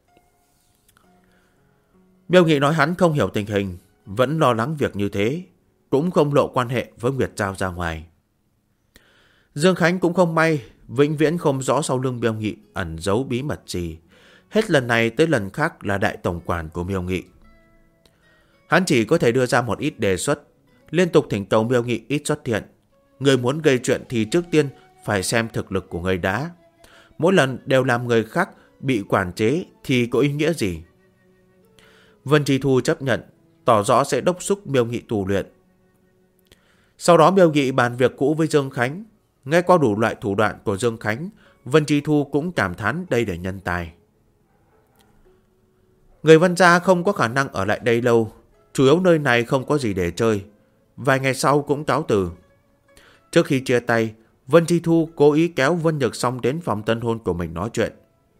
Miêu Nghị nói hắn không hiểu tình hình, vẫn lo lắng việc như thế, cũng không lộ quan hệ với Nguyệt Giao ra ngoài. Dương Khánh cũng không may, vĩnh viễn không rõ sau lưng Miêu Nghị ẩn giấu bí mật gì. Hết lần này tới lần khác là đại tổng quản của Miêu Nghị. Hắn chỉ có thể đưa ra một ít đề xuất, liên tục thỉnh cầu Miêu Nghị ít xuất hiện. Người muốn gây chuyện thì trước tiên phải xem thực lực của người đã. Mỗi lần đều làm người khác bị quản chế thì có ý nghĩa gì? Vân Chi Thu chấp nhận, tỏ rõ sẽ đốc thúc Miêu Nghị tu luyện. Sau đó Miêu Nghị bàn việc cũ với Dương Khánh. Nghe qua đủ loại thủ đoạn của Dương Khánh, Vân Chi Thu cũng cảm thán đây để nhân tài. Người Vân gia không có khả năng ở lại đây lâu, chủ yếu nơi này không có gì để chơi. Vài ngày sau cũng cáo từ. Trước khi chia tay, Vân Chi Thu cố ý kéo Vân Nhược Song đến phòng tân hôn của mình nói chuyện.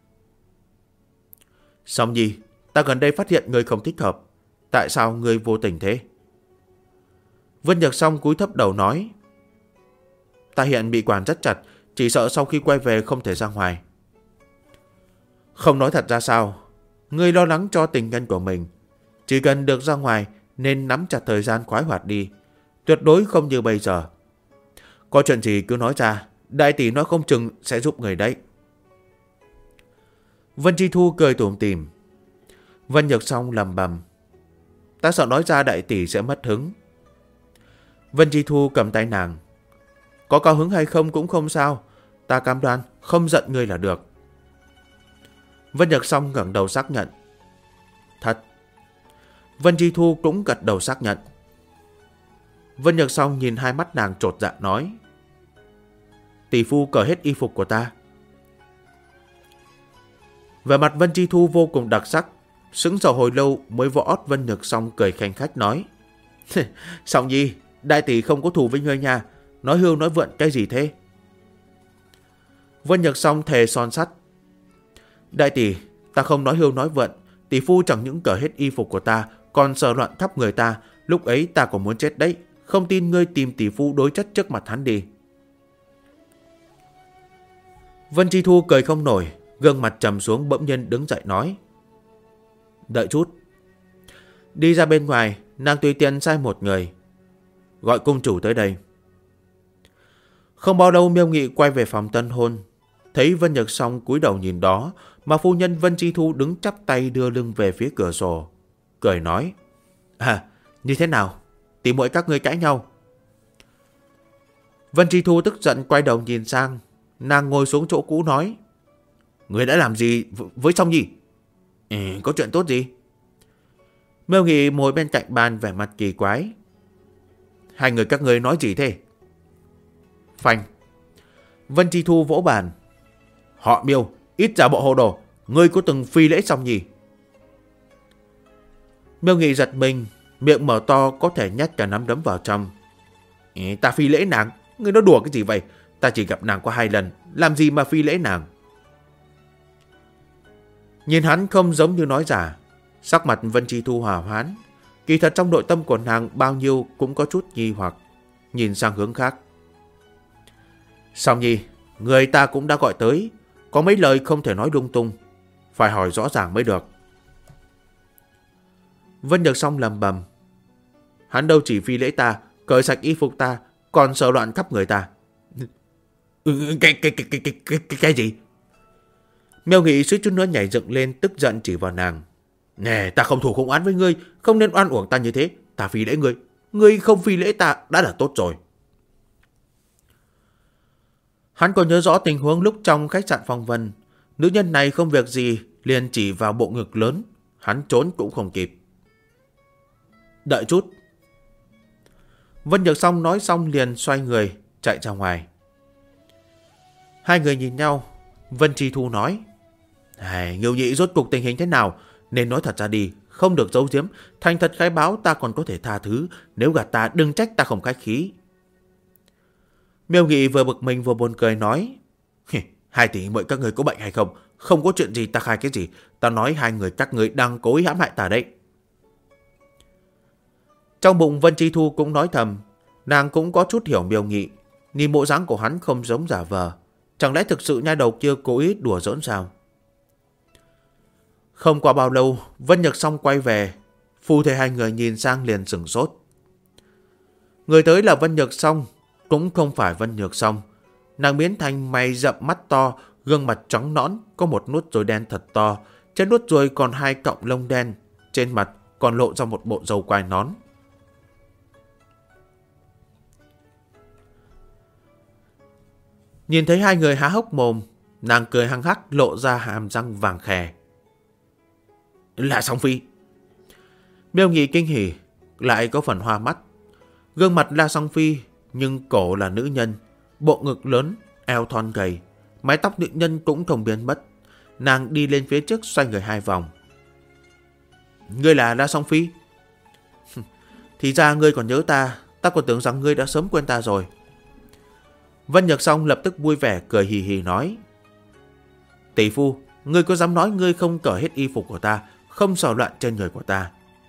Song Nhi, ta gần đây phát hiện người không thích hợp. Tại sao người vô tình thế? Vân Nhược Song cúi thấp đầu nói, ta hiện bị quản rất chặt, chỉ sợ sau khi quay về không thể ra ngoài. Không nói thật ra sao? Ngươi lo lắng cho tình nhân của mình. Chỉ cần được ra ngoài nên nắm chặt thời gian khoái hoạt đi. Tuyệt đối không như bây giờ. Có chuyện gì cứ nói ra, đại tỷ nói không chừng sẽ giúp người đấy. Vân Chi Thu cười tủm tỉm. Vân Nhược Song lầm bầm, ta sợ nói ra đại tỷ sẽ mất hứng. Vân Chi Thu cầm tay nàng, có cao hứng hay không cũng không sao, ta cam đoan không giận ngươi là được. Vân Nhược Song ngẩng đầu xác nhận. Thật. Vân Chi Thu cũng gật đầu xác nhận. Vân Nhược Song nhìn hai mắt nàng chột dạ nói, tỷ phu cởi hết y phục của ta. Vẻ mặt Vân Chi Thu vô cùng đặc sắc, Sững sờ hồi lâu mới võ ót Vân Nhược Song cười khanh khách nói. Song Nhi, đại tỷ không có thù với ngươi nha. Nói hưu nói vượn cái gì thế? Vân Nhược Song thề son sắt. Đại tỷ, ta không nói hưu nói vượn. Tỷ phu chẳng những cởi hết y phục của ta, còn sờ loạn khắp người ta. Lúc ấy ta còn muốn chết đấy. Không tin ngươi tìm tỷ phu đối chất trước mặt hắn đi. Vân Chi Thu cười không nổi, gương mặt trầm xuống bỗng nhiên đứng dậy nói. Đợi chút. Đi ra bên ngoài, nàng tùy tiện sai một người. Gọi cung chủ tới đây. Không bao lâu Miêu Nghị quay về phòng tân hôn. Thấy Vân Nhược Song cúi đầu nhìn đó, mà phu nhân Vân Chi Thu đứng chắp tay đưa lưng về phía cửa sổ. Cười nói. Như thế nào? Tỷ muội các ngươi cãi nhau. Vân Chi Thu tức giận quay đầu nhìn sang. Nàng ngồi xuống chỗ cũ nói. Ngươi đã làm gì với Song Nhi? Có chuyện tốt gì? Miêu Nghị ngồi bên cạnh bàn vẻ mặt kỳ quái. Hai người các ngươi nói gì thế? Phanh. Vân Chi Thu vỗ bàn. Họ Miêu, ít giả bộ hồ đồ. Ngươi có từng phi lễ Song Nhi? Miêu Nghị giật mình, miệng mở to có thể nhét cả nắm đấm vào trong. Ta phi lễ nàng? Ngươi nói đùa cái gì vậy? Ta chỉ gặp nàng qua 2 lần, làm gì mà phi lễ nàng? Nhìn hắn không giống như nói giả. Sắc mặt Vân Chi Thu hòa hoãn. Kỳ thật trong nội tâm của nàng bao nhiêu cũng có chút nghi hoặc. Nhìn sang hướng khác. Song Nhi, người ta cũng đã gọi tới. Có mấy lời không thể nói lung tung. Phải hỏi rõ ràng mới được. Vân Nhược Song lầm bầm. Hắn đâu chỉ phi lễ ta, cởi sạch y phục ta, còn sờ loạn khắp người ta. Cái gì? Miêu Nghị suýt chút nữa nhảy dựng lên, tức giận chỉ vào nàng. Nè, ta không thù không oán với ngươi, không nên oan uổng ta như thế. Ta phi lễ ngươi, ngươi không phi lễ ta đã là tốt rồi. Hắn còn nhớ rõ tình huống lúc trong khách sạn Phong Vân. Nữ nhân này không việc gì, liền chỉ vào bộ ngực lớn. Hắn trốn cũng không kịp. Đợi chút. Vân Nhược Song nói xong liền xoay người, chạy ra ngoài. Hai người nhìn nhau. Vân Chi Thu nói. Ngưu Nhị rốt cuộc tình hình thế nào? Nên nói thật ra đi, không được giấu giếm. Thành thật khai báo ta còn có thể tha thứ. Nếu gạt ta đừng trách ta không khách khí. Miêu Nghị vừa bực mình vừa buồn cười nói. 2 tỷ muội các người có bệnh hay không? Không có chuyện gì ta khai cái gì? Ta nói 2 người các người đang cố ý hãm hại ta đấy. Trong bụng Vân Chi Thu cũng nói thầm. Nàng cũng có chút hiểu Miêu Nghị. Nhìn bộ dáng của hắn không giống giả vờ. Chẳng lẽ thực sự nha đầu kia cố ý đùa giỡn sao? Không qua bao lâu, Vân Nhược Song quay về. Phu thê 2 người nhìn sang liền sửng sốt. Người tới là Vân Nhược Song, cũng không phải Vân Nhược Song. Nàng biến thành mày rậm mắt to, gương mặt trắng nõn, có một nốt ruồi đen thật to. Trên nốt ruồi còn 2 cọng lông đen, trên mặt còn lộ ra một bộ râu quai nón. Nhìn thấy 2 người há hốc mồm, nàng cười hăng hắc lộ ra hàm răng vàng khè. Là Song Phi. Miêu Nghị kinh hỉ, lại có phần hoa mắt. Gương mặt là Song Phi, nhưng cổ là nữ nhân, bộ ngực lớn, eo thon gầy, mái tóc nữ nhân cũng không biến mất. Nàng đi lên phía trước xoay người 2 vòng. Ngươi là La Song Phi? Thì ra ngươi còn nhớ ta, ta còn tưởng rằng ngươi đã sớm quên ta rồi. Vân Nhược Song lập tức vui vẻ cười hì hì nói. Tỷ phu, ngươi có dám nói ngươi không cởi hết y phục của ta, không sờ loạn trên người của ta?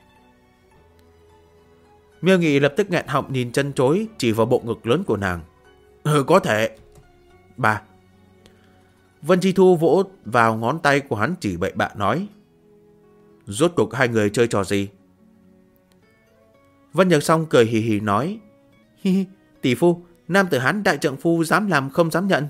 Miêu Nghị lập tức nghẹn họng nhìn chân chối, chỉ vào bộ ngực lớn của nàng. Có thể. 3. Vân Chi Thu vỗ vào ngón tay của hắn chỉ bậy bạ nói. Rốt cuộc 2 người chơi trò gì? Vân Nhược Song cười hì hì nói. Tỷ phu, nam tử Hán đại trượng phu dám làm không dám nhận.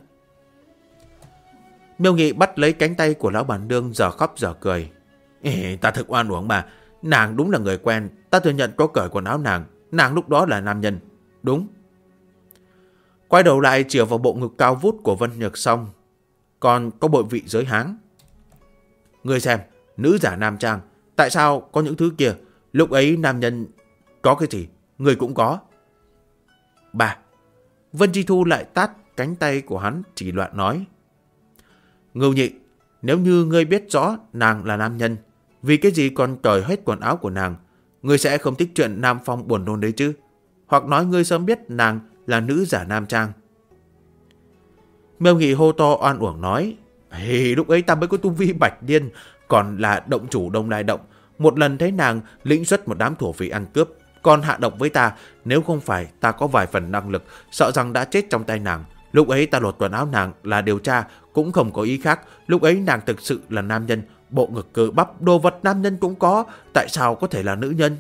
Miêu Nghị bắt lấy cánh tay của lão bản nương giờ khóc giờ cười. Ta thực oan uổng mà. Nàng đúng là người quen. Ta thừa nhận có cởi quần áo nàng. Nàng lúc đó là nam nhân. Đúng. Quay đầu lại chiều vào bộ ngực cao vút của Vân Nhược Song. Còn có bội vị giới háng. Ngươi xem, nữ giả nam trang. Tại sao có những thứ kia? Lúc ấy nam nhân có cái gì? Ngươi cũng có. 3. Vân Chi Thu lại tát cánh tay của hắn chỉ loạn nói. Ngưu Nhị, nếu như ngươi biết rõ nàng là nam nhân, Vì cái gì còn cởi hết quần áo của nàng? Ngươi sẽ không thích chuyện Nam Phong buồn nôn đấy chứ? Hoặc nói ngươi sớm biết nàng là nữ giả nam trang. Miêu Nghị hô to oan uổng nói, lúc ấy ta mới có tu vi bạch điên, còn là động chủ Đông Lai Động. Một lần thấy nàng lĩnh xuất một đám thổ phỉ ăn cướp, còn hạ độc với ta. Nếu không phải ta có vài phần năng lực, sợ rằng đã chết trong tay nàng. Lúc ấy ta lột quần áo nàng là điều tra, cũng không có ý khác. Lúc ấy nàng thực sự là nam nhân, bộ ngực cơ bắp, đồ vật nam nhân cũng có, tại sao có thể là nữ nhân?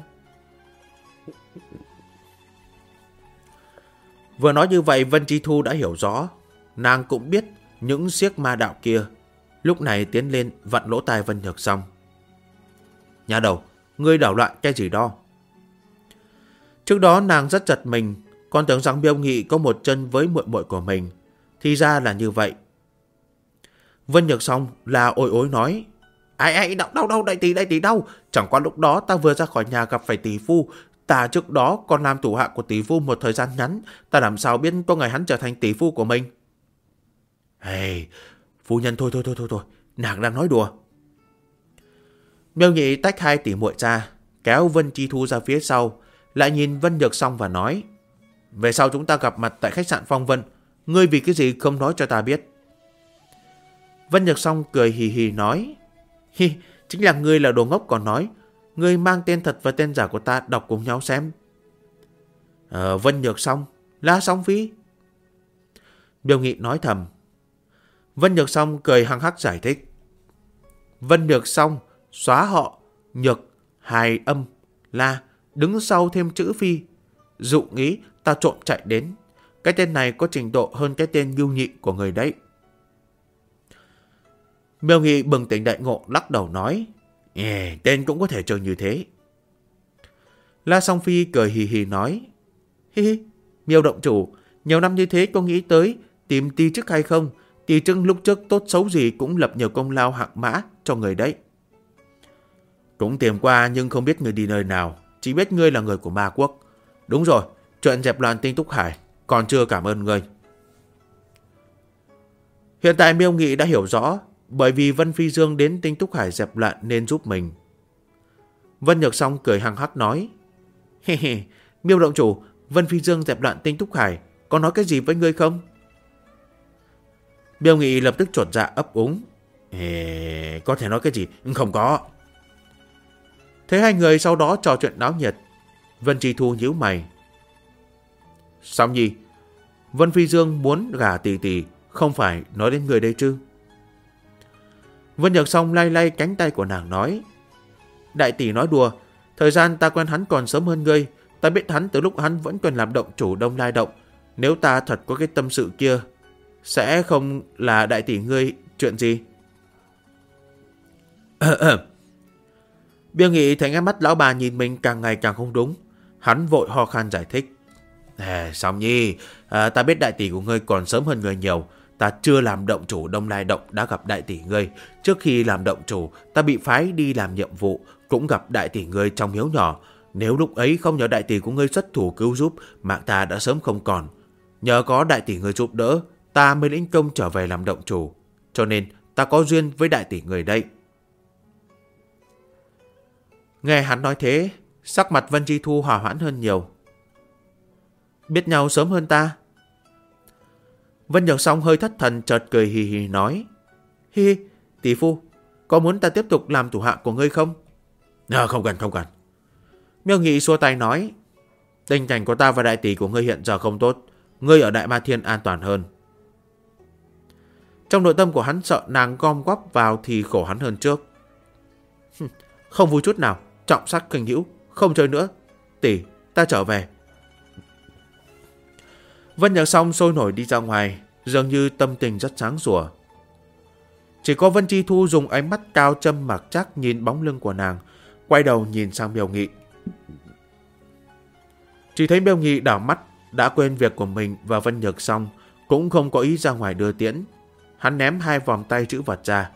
Vừa nói như vậy, Vân Chi Thu đã hiểu rõ. Nàng cũng biết những xiếc ma đạo kia. Lúc này tiến lên vặn lỗ tai Vân Nhược Song. Nhà đầu, ngươi đảo loạn cái gì đó? Trước đó nàng rất giật mình, còn tưởng rằng Miêu Nghị có một chân với muội muội của mình. Thì ra là như vậy. Vân Nhược Song là ôi ối nói, ai đau đại tỷ đau. Chẳng qua lúc đó ta vừa ra khỏi nhà gặp phải tỷ phu. Ta trước đó còn làm thủ hạ của tỷ phu một thời gian ngắn, ta làm sao biết có ngày hắn trở thành tỷ phu của mình? Phu nhân thôi, nàng đang nói đùa. Miêu Nhị tách hai tỷ muội ra, kéo Vân Chi Thu ra phía sau, lại nhìn Vân Nhược Song và nói, về sau chúng ta gặp mặt tại khách sạn Phong Vân, ngươi vì cái gì không nói cho ta biết? Vân Nhược Song cười hì hì nói, chính là ngươi là đồ ngốc còn nói, ngươi mang tên thật và tên giả của ta đọc cùng nhau xem. Vân Nhược Song, La Song Phi. Miêu Nghị nói thầm. Vân Nhược Song cười hăng hắc giải thích. Vân Nhược Song, xóa họ, Nhược, hài âm, La, đứng sau thêm chữ Phi. Dụ nghĩ ta trộm chạy đến. Cái tên này có trình độ hơn cái tên Ngưu Nhị của người đấy. Miêu Nghị bừng tỉnh đại ngộ lắc đầu nói, tên cũng có thể chơi như thế. La Song Phi cười hì hì nói, Miêu động chủ, nhiều năm như thế có nghĩ tới tìm Ti Chức hay không? Ti Chức lúc trước tốt xấu gì cũng lập nhiều công lao hạng mã cho người đấy. Cũng tìm qua nhưng không biết người đi nơi nào, chỉ biết ngươi là người của ma quốc. Đúng rồi, chuyện dẹp loạn Tinh Túc Hải còn chưa cảm ơn ngươi. Hiện tại Miêu Nghị đã hiểu rõ, bởi vì Vân Phi Dương đến Tinh Túc Hải dẹp loạn nên giúp mình. Vân Nhược Song cười hăng hắc nói, Miêu động chủ, Vân Phi Dương dẹp loạn Tinh Túc Hải có nói cái gì với ngươi không? Miêu Nghị lập tức chột dạ ấp úng, có thể nói cái gì? Không có. Thế hai người sau đó trò chuyện náo nhiệt. Vân Chi Thu nhíu mày. Song Nhi, Vân Phi Dương muốn gả tỷ tỷ, không phải nói đến người đây chứ? Vân Nhược Song lay lay cánh tay của nàng nói, đại tỷ nói đùa, thời gian ta quen hắn còn sớm hơn ngươi. Ta biết hắn từ lúc hắn vẫn còn làm động chủ Đông Lai Động. Nếu ta thật có cái tâm sự kia, sẽ không là đại tỷ ngươi chuyện gì? Miêu Nghị thấy ánh mắt lão bà nhìn mình càng ngày càng không đúng. Hắn vội ho khan giải thích. Song Nhi, ta biết đại tỷ của ngươi còn sớm hơn ngươi nhiều. Ta chưa làm động chủ Đông Lai Động đã gặp đại tỷ ngươi. Trước khi làm động chủ, ta bị phái đi làm nhiệm vụ, cũng gặp đại tỷ ngươi trong miếu nhỏ. Nếu lúc ấy không nhờ đại tỷ của ngươi xuất thủ cứu giúp, mạng ta đã sớm không còn. Nhờ có đại tỷ ngươi giúp đỡ, ta mới lĩnh công trở về làm động chủ. Cho nên ta có duyên với đại tỷ người đây. Nghe hắn nói thế, sắc mặt Vân Chi Thu hòa hoãn hơn nhiều. Biết nhau sớm hơn ta? Vân Nhược Song hơi thất thần chợt cười hì hì nói, tỷ phu, có muốn ta tiếp tục làm thủ hạ của ngươi không? Không cần. Miêu Nghị xua tay nói, tình cảnh của ta và đại tỷ của ngươi hiện giờ không tốt, ngươi ở Đại Ma Thiên an toàn hơn. Trong nội tâm của hắn sợ nàng gom góp vào thì khổ hắn hơn trước. Không vui chút nào, trọng sắc khinh hữu, không chơi nữa. Tỷ, ta trở về. Vân Nhược Song sôi nổi đi ra ngoài, dường như tâm tình rất sáng sủa. Chỉ có Vân Chi Thu dùng ánh mắt cao châm mặc chắc nhìn bóng lưng của nàng, quay đầu nhìn sang Miêu Nghị. Chỉ thấy Miêu Nghị đảo mắt, đã quên việc của mình và Vân Nhược Song, cũng không có ý ra ngoài đưa tiễn. Hắn ném hai vòng tay trữ vật ra.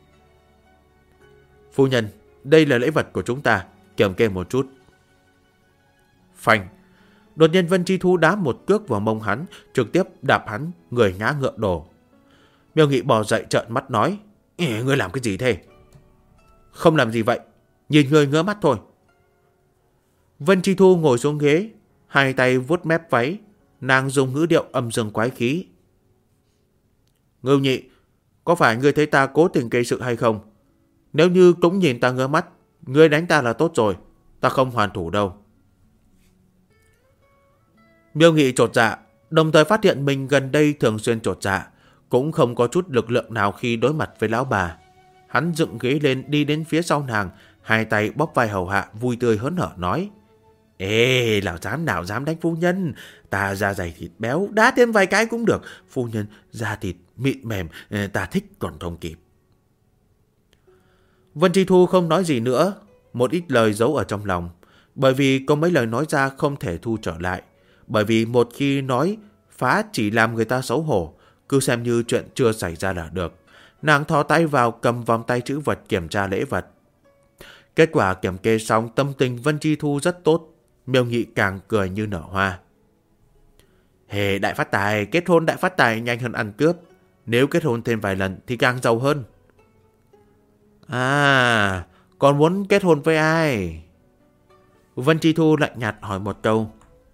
Phu nhân, đây là lễ vật của chúng ta, kiểm kê một chút. Phanh! Đột nhiên Vân Chi Thu đá một cước vào mông hắn, trực tiếp đạp hắn, người ngã ngựa đổ. Miêu Nghị bò dậy trợn mắt nói, ngươi làm cái gì thế? Không làm gì vậy, nhìn người ngứa mắt thôi. Vân Chi Thu ngồi xuống ghế, hai tay vuốt mép váy, nàng dùng ngữ điệu âm dương quái khí. Ngưu Nhị, có phải ngươi thấy ta cố tình gây sự hay không? Nếu như cũng nhìn ta ngứa mắt, ngươi đánh ta là tốt rồi, ta không hoàn thủ đâu. Miêu Nghị chột dạ, đồng thời phát hiện mình gần đây thường xuyên chột dạ, cũng không có chút lực lượng nào khi đối mặt với lão bà. Hắn dựng ghế lên đi đến phía sau nàng, hai tay bóp vai hầu hạ vui tươi hớn hở nói. Ê, nào dám đánh phu nhân, ta da dày thịt béo, đá thêm vài cái cũng được. Phu nhân da thịt mịn mềm, ta thích còn không kịp. Vân Chi Thu không nói gì nữa, một ít lời giấu ở trong lòng, bởi vì có mấy lời nói ra không thể thu trở lại. Bởi vì một khi nói phá chỉ làm người ta xấu hổ, cứ xem như chuyện chưa xảy ra là được. Nàng thò tay vào cầm vòng tay trữ vật kiểm tra lễ vật. Kết quả kiểm kê xong, tâm tình Vân Chi Thu rất tốt. Miêu Nghị càng cười như nở hoa. Hề đại phát tài, kết hôn đại phát tài nhanh hơn ăn cướp. Nếu kết hôn thêm vài lần thì càng giàu hơn. À, còn muốn kết hôn với ai? Vân Chi Thu lạnh nhạt hỏi một câu.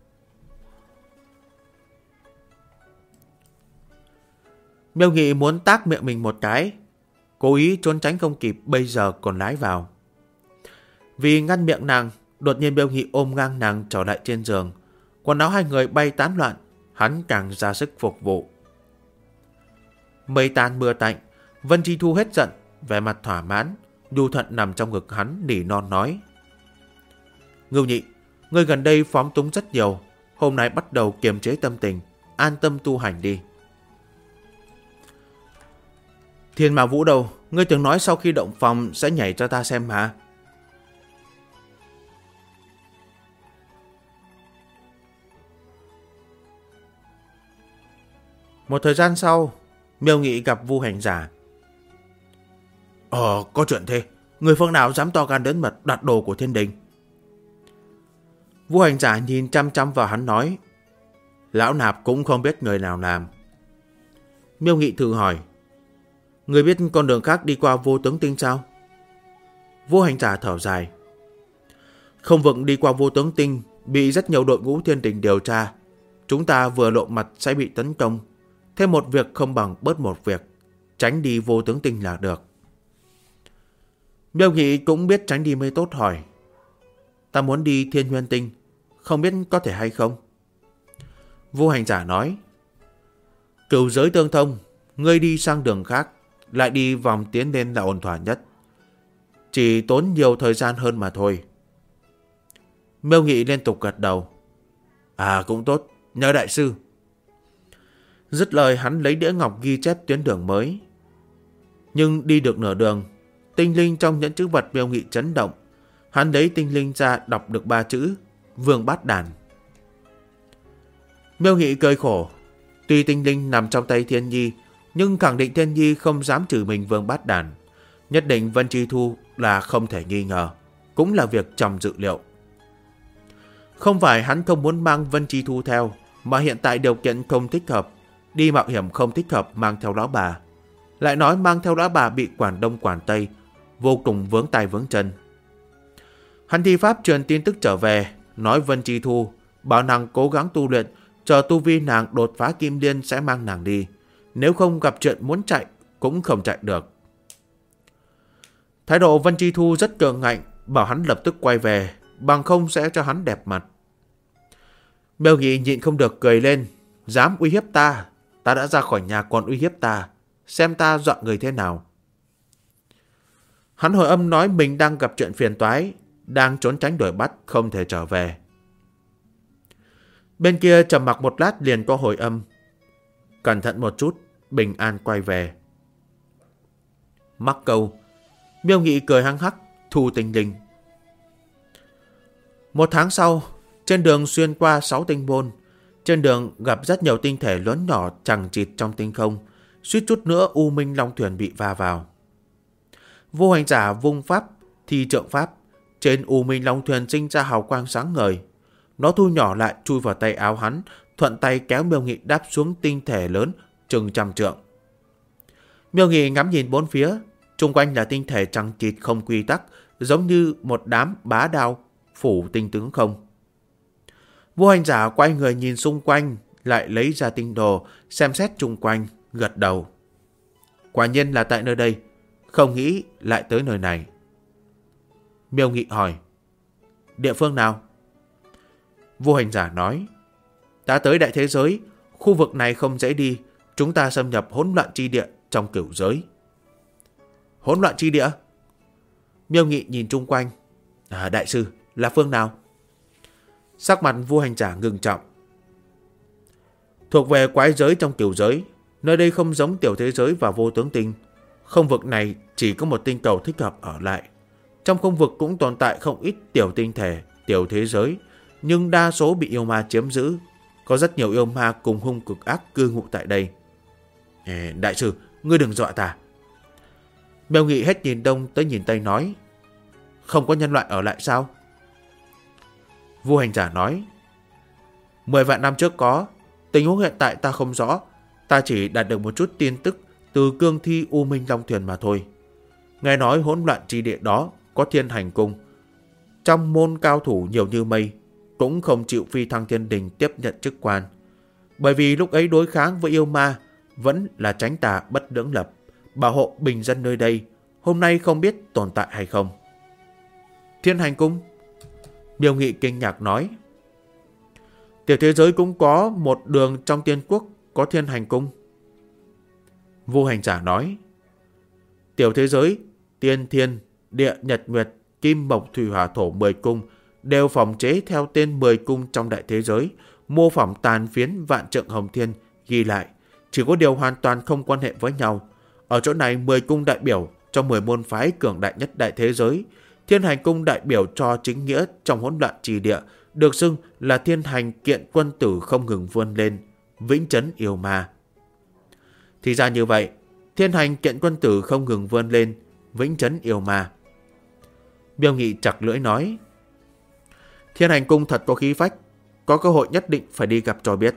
Miêu Nghị muốn tát miệng mình một cái, cố ý trốn tránh không kịp, bây giờ còn lái vào. Vì ngăn miệng nàng, đột nhiên Miêu Nghị ôm ngang nàng trở lại trên giường. Quần áo hai người bay tán loạn, hắn càng ra sức phục vụ. Mây tan mưa tạnh, Vân Chi Thu hết giận, vẻ mặt thỏa mãn, nhu thuận nằm trong ngực hắn nỉ non nói. Ngưu Nhị, ngươi gần đây phóng túng rất nhiều, hôm nay bắt đầu kiềm chế tâm tình, an tâm tu hành đi. Thiên Mã Vũ đâu, ngươi từng nói sau khi động phòng sẽ nhảy cho ta xem hả? Một thời gian sau, Miêu Nghị gặp Vu Hành Giả. Có chuyện thế, người phương nào dám to gan đến mật đoạt đồ của thiên đình? Vu Hành Giả nhìn chăm chăm vào hắn nói. Lão nạp cũng không biết người nào làm. Miêu Nghị thử hỏi. Người biết con đường khác đi qua Vô Tướng Tinh sao? Vu Hành Giả thở dài. Không vựng đi qua Vô Tướng Tinh, bị rất nhiều đội ngũ thiên đình điều tra. Chúng ta vừa lộ mặt sẽ bị tấn công. Thêm một việc không bằng bớt một việc, tránh đi Vô Tướng Tinh là được. Miêu Nghị cũng biết tránh đi mới tốt, hỏi. Ta muốn đi Thiên Nguyên Tinh, không biết có thể hay không? Vu Hành Giả nói. Cửu giới tương thông, ngươi đi sang đường khác, lại đi vòng tiến lên là ổn thỏa nhất. Chỉ tốn nhiều thời gian hơn mà thôi. Miêu Nghị liên tục gật đầu. À cũng tốt, nhờ đại sư. Dứt lời hắn lấy đĩa ngọc ghi chép tuyến đường mới. Nhưng đi được nửa đường, tinh linh trong nhẫn trữ vật Miêu Nghị chấn động. Hắn lấy tinh linh ra đọc được 3 chữ Vương Bát Đàn. Miêu Nghị cười khổ. Tuy tinh linh nằm trong tay Thiên Nhi, nhưng khẳng định Thiên Nhi không dám trừ mình Vương Bát Đàn. Nhất định Vân Chi Thu là không thể nghi ngờ, cũng là việc trong dự liệu. Không phải hắn không muốn mang Vân Chi Thu theo, mà hiện tại điều kiện không thích hợp, đi mạo hiểm không thích hợp mang theo lão bà. Lại nói mang theo lão bà bị quản đông quản tây, vô cùng vướng tay vướng chân. Hắn thi pháp truyền tin tức trở về, nói Vân Chi Thu, bảo nàng cố gắng tu luyện, chờ tu vi nàng đột phá kim liên sẽ mang nàng đi. Nếu không gặp chuyện muốn chạy, cũng không chạy được. Thái độ Vân Chi Thu rất cường ngạnh, bảo hắn lập tức quay về, bằng không sẽ cho hắn đẹp mặt. Miêu Nghị nhịn không được cười lên. Dám uy hiếp ta, ta đã ra khỏi nhà còn uy hiếp ta, xem ta dọa người thế nào. Hắn hồi âm nói mình đang gặp chuyện phiền toái, đang trốn tránh đuổi bắt, không thể trở về. Bên kia trầm mặc một lát liền có hồi âm. Cẩn thận một chút, bình an quay về. Mắc câu, Miêu Nghị cười hăng hắc, thu tinh linh. Một tháng sau, trên đường xuyên qua 6 tinh môn, trên đường gặp rất nhiều tinh thể lớn nhỏ chằng chịt trong tinh không, suýt chút nữa U Minh Long thuyền bị va vào. Vô Hành Giả vung pháp, thi trượng pháp, trên U Minh Long thuyền sinh ra hào quang sáng ngời. Nó thu nhỏ lại chui vào tay áo hắn, thuận tay kéo Miêu Nghị đáp xuống tinh thể lớn chừng 100 trượng. Miêu Nghị ngắm nhìn bốn phía, xung quanh là tinh thể chằng chịt không quy tắc, giống như một đám bá đao phủ tinh tướng không. Vua hành giả quay người nhìn xung quanh, lại lấy ra tinh đồ, xem xét chung quanh, gật đầu. Quả nhiên là tại nơi đây, không nghĩ lại tới nơi này. Miêu Nghị hỏi, địa phương nào? Vua hành giả nói, ta tới đại thế giới, khu vực này không dễ đi, chúng ta xâm nhập hỗn loạn chi địa trong cửu giới. Hỗn loạn chi địa? Miêu Nghị nhìn chung quanh. Đại sư, là phương nào? Sắc mặt vua hành giả ngưng trọng. Thuộc về quái giới trong cửu giới, nơi đây không giống tiểu thế giới và vô tướng tinh. Không vực này chỉ có một tinh cầu thích hợp ở lại. Trong không vực cũng tồn tại không ít tiểu tinh thể, tiểu thế giới, nhưng đa số bị yêu ma chiếm giữ. Có rất nhiều yêu ma cùng hung cực ác cư ngụ tại đây. Đại sư, ngươi đừng dọa ta. Miêu Nghị hết nhìn đông tới nhìn tây nói, không có nhân loại ở lại sao? Vua hành giả nói, 10 vạn năm trước có, tình huống hiện tại ta không rõ, ta chỉ đạt được một chút tin tức từ cương thi U Minh Long Thuyền mà thôi. Nghe nói hỗn loạn chi địa đó có Thiên Hành Cung, trong môn cao thủ nhiều như mây, cũng không chịu phi thăng thiên đình tiếp nhận chức quan. Bởi vì lúc ấy đối kháng với yêu ma vẫn là tránh tà bất lưỡng lập, bảo hộ bình dân nơi đây, hôm nay không biết tồn tại hay không. Thiên Hành Cung? Miêu Nghị kinh ngạc nói, tiểu thế giới cũng có một đường trong tiên quốc có Thiên Hành Cung. Vua hành giả nói, tiểu thế giới, tiên thiên, địa nhật nguyệt, kim mộc thủy hỏa thổ 10 cung đều phòng chế theo tên 10 cung trong đại thế giới, mô phỏng tàn phiến vạn trượng hồng thiên ghi lại, chỉ có điều hoàn toàn không quan hệ với nhau. Ở chỗ này 10 cung đại biểu cho 10 môn phái cường đại nhất đại thế giới. Thiên Hành Cung đại biểu cho chính nghĩa trong hỗn loạn trì địa, được xưng là Thiên Hành Kiện Quân Tử không ngừng vươn lên, vĩnh trấn yêu ma. Thì ra như vậy, Thiên Hành Kiện Quân Tử không ngừng vươn lên, vĩnh trấn yêu ma. Miêu Nghị chặt lưỡi nói, Thiên Hành Cung thật có khí phách, có cơ hội nhất định phải đi gặp cho biết.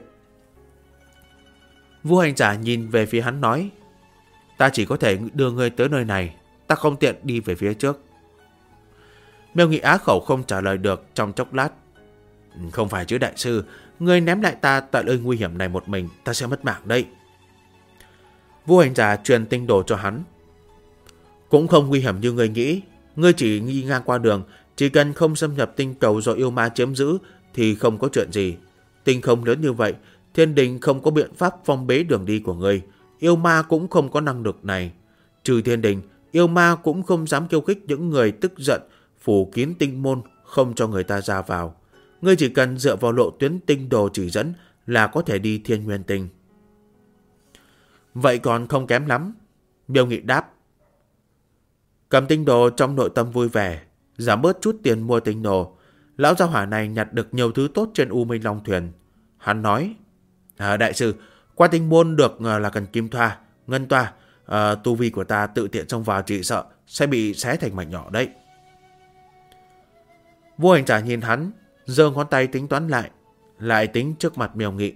Vua hành giả nhìn về phía hắn nói, ta chỉ có thể đưa ngươi tới nơi này, ta không tiện đi về phía trước. Miêu Nghị á khẩu không trả lời được trong chốc lát. Không phải chứ đại sư, ngươi ném lại ta tại nơi nguy hiểm này một mình, ta sẽ mất mạng đấy. Vua hành giả truyền tinh đồ cho hắn. Cũng không nguy hiểm như ngươi nghĩ, ngươi chỉ đi ngang qua đường, chỉ cần không xâm nhập tinh cầu do yêu ma chiếm giữ thì không có chuyện gì. Tinh không lớn như vậy, thiên đình không có biện pháp phong bế đường đi của ngươi, yêu ma cũng không có năng lực này. Trừ thiên đình, yêu ma cũng không dám khiêu khích những người tức giận, phủ kín tinh môn, không cho người ta ra vào. Ngươi chỉ cần dựa vào lộ tuyến tinh đồ chỉ dẫn là có thể đi Thiên Nguyên Tinh. Vậy còn không kém lắm. Miêu Nghị đáp. Cầm tinh đồ trong nội tâm vui vẻ, giảm bớt chút tiền mua tinh đồ. Lão gia hỏa này nhặt được nhiều thứ tốt trên U Minh Long Thuyền. Hắn nói, đại sư, qua tinh môn được là cần kim thoa, ngân toa. Tu vi của ta tự tiện xông vào chỉ sợ sẽ bị xé thành mảnh nhỏ đấy. Vua hành giả nhìn hắn, giơ ngón tay tính toán lại tính trước mặt Miêu Nghị.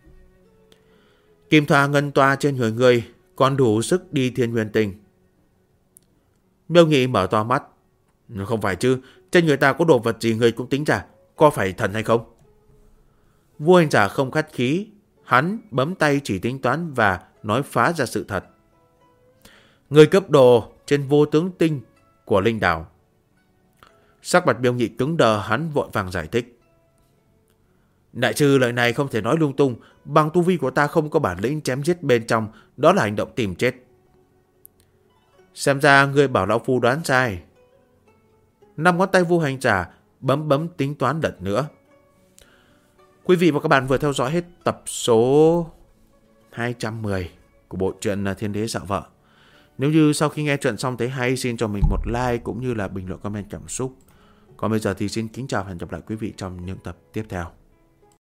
Kim thoa ngân toa trên người ngươi còn đủ sức đi Thiên Nguyên Tinh. Miêu Nghị mở to mắt. Không phải chứ, trên người ta có đồ vật gì ngươi cũng tính ra, có phải thần hay không? Vua hành giả không khách khí, hắn bấm tay chỉ tính toán và nói phá ra sự thật. Ngươi cấp đồ trên vô tướng tinh của linh đảo. Sắc mặt Miêu Nghị cứng đờ, hắn vội vàng giải thích. Đại sư, lời này không thể nói lung tung, bằng tu vi của ta không có bản lĩnh chém giết bên trong, đó là hành động tìm chết. Xem ra ngươi bảo lão phu đoán sai. 5 ngón tay vua hành giả bấm tính toán lần nữa. Quý vị và các bạn vừa theo dõi hết tập số 210 của bộ truyện Thiên Đế Dạo Vợ. Nếu như sau khi nghe chuyện xong thấy hay, xin cho mình một like cũng như là bình luận comment cảm xúc. Còn bây giờ thì xin kính chào và hẹn gặp lại quý vị trong những tập tiếp theo.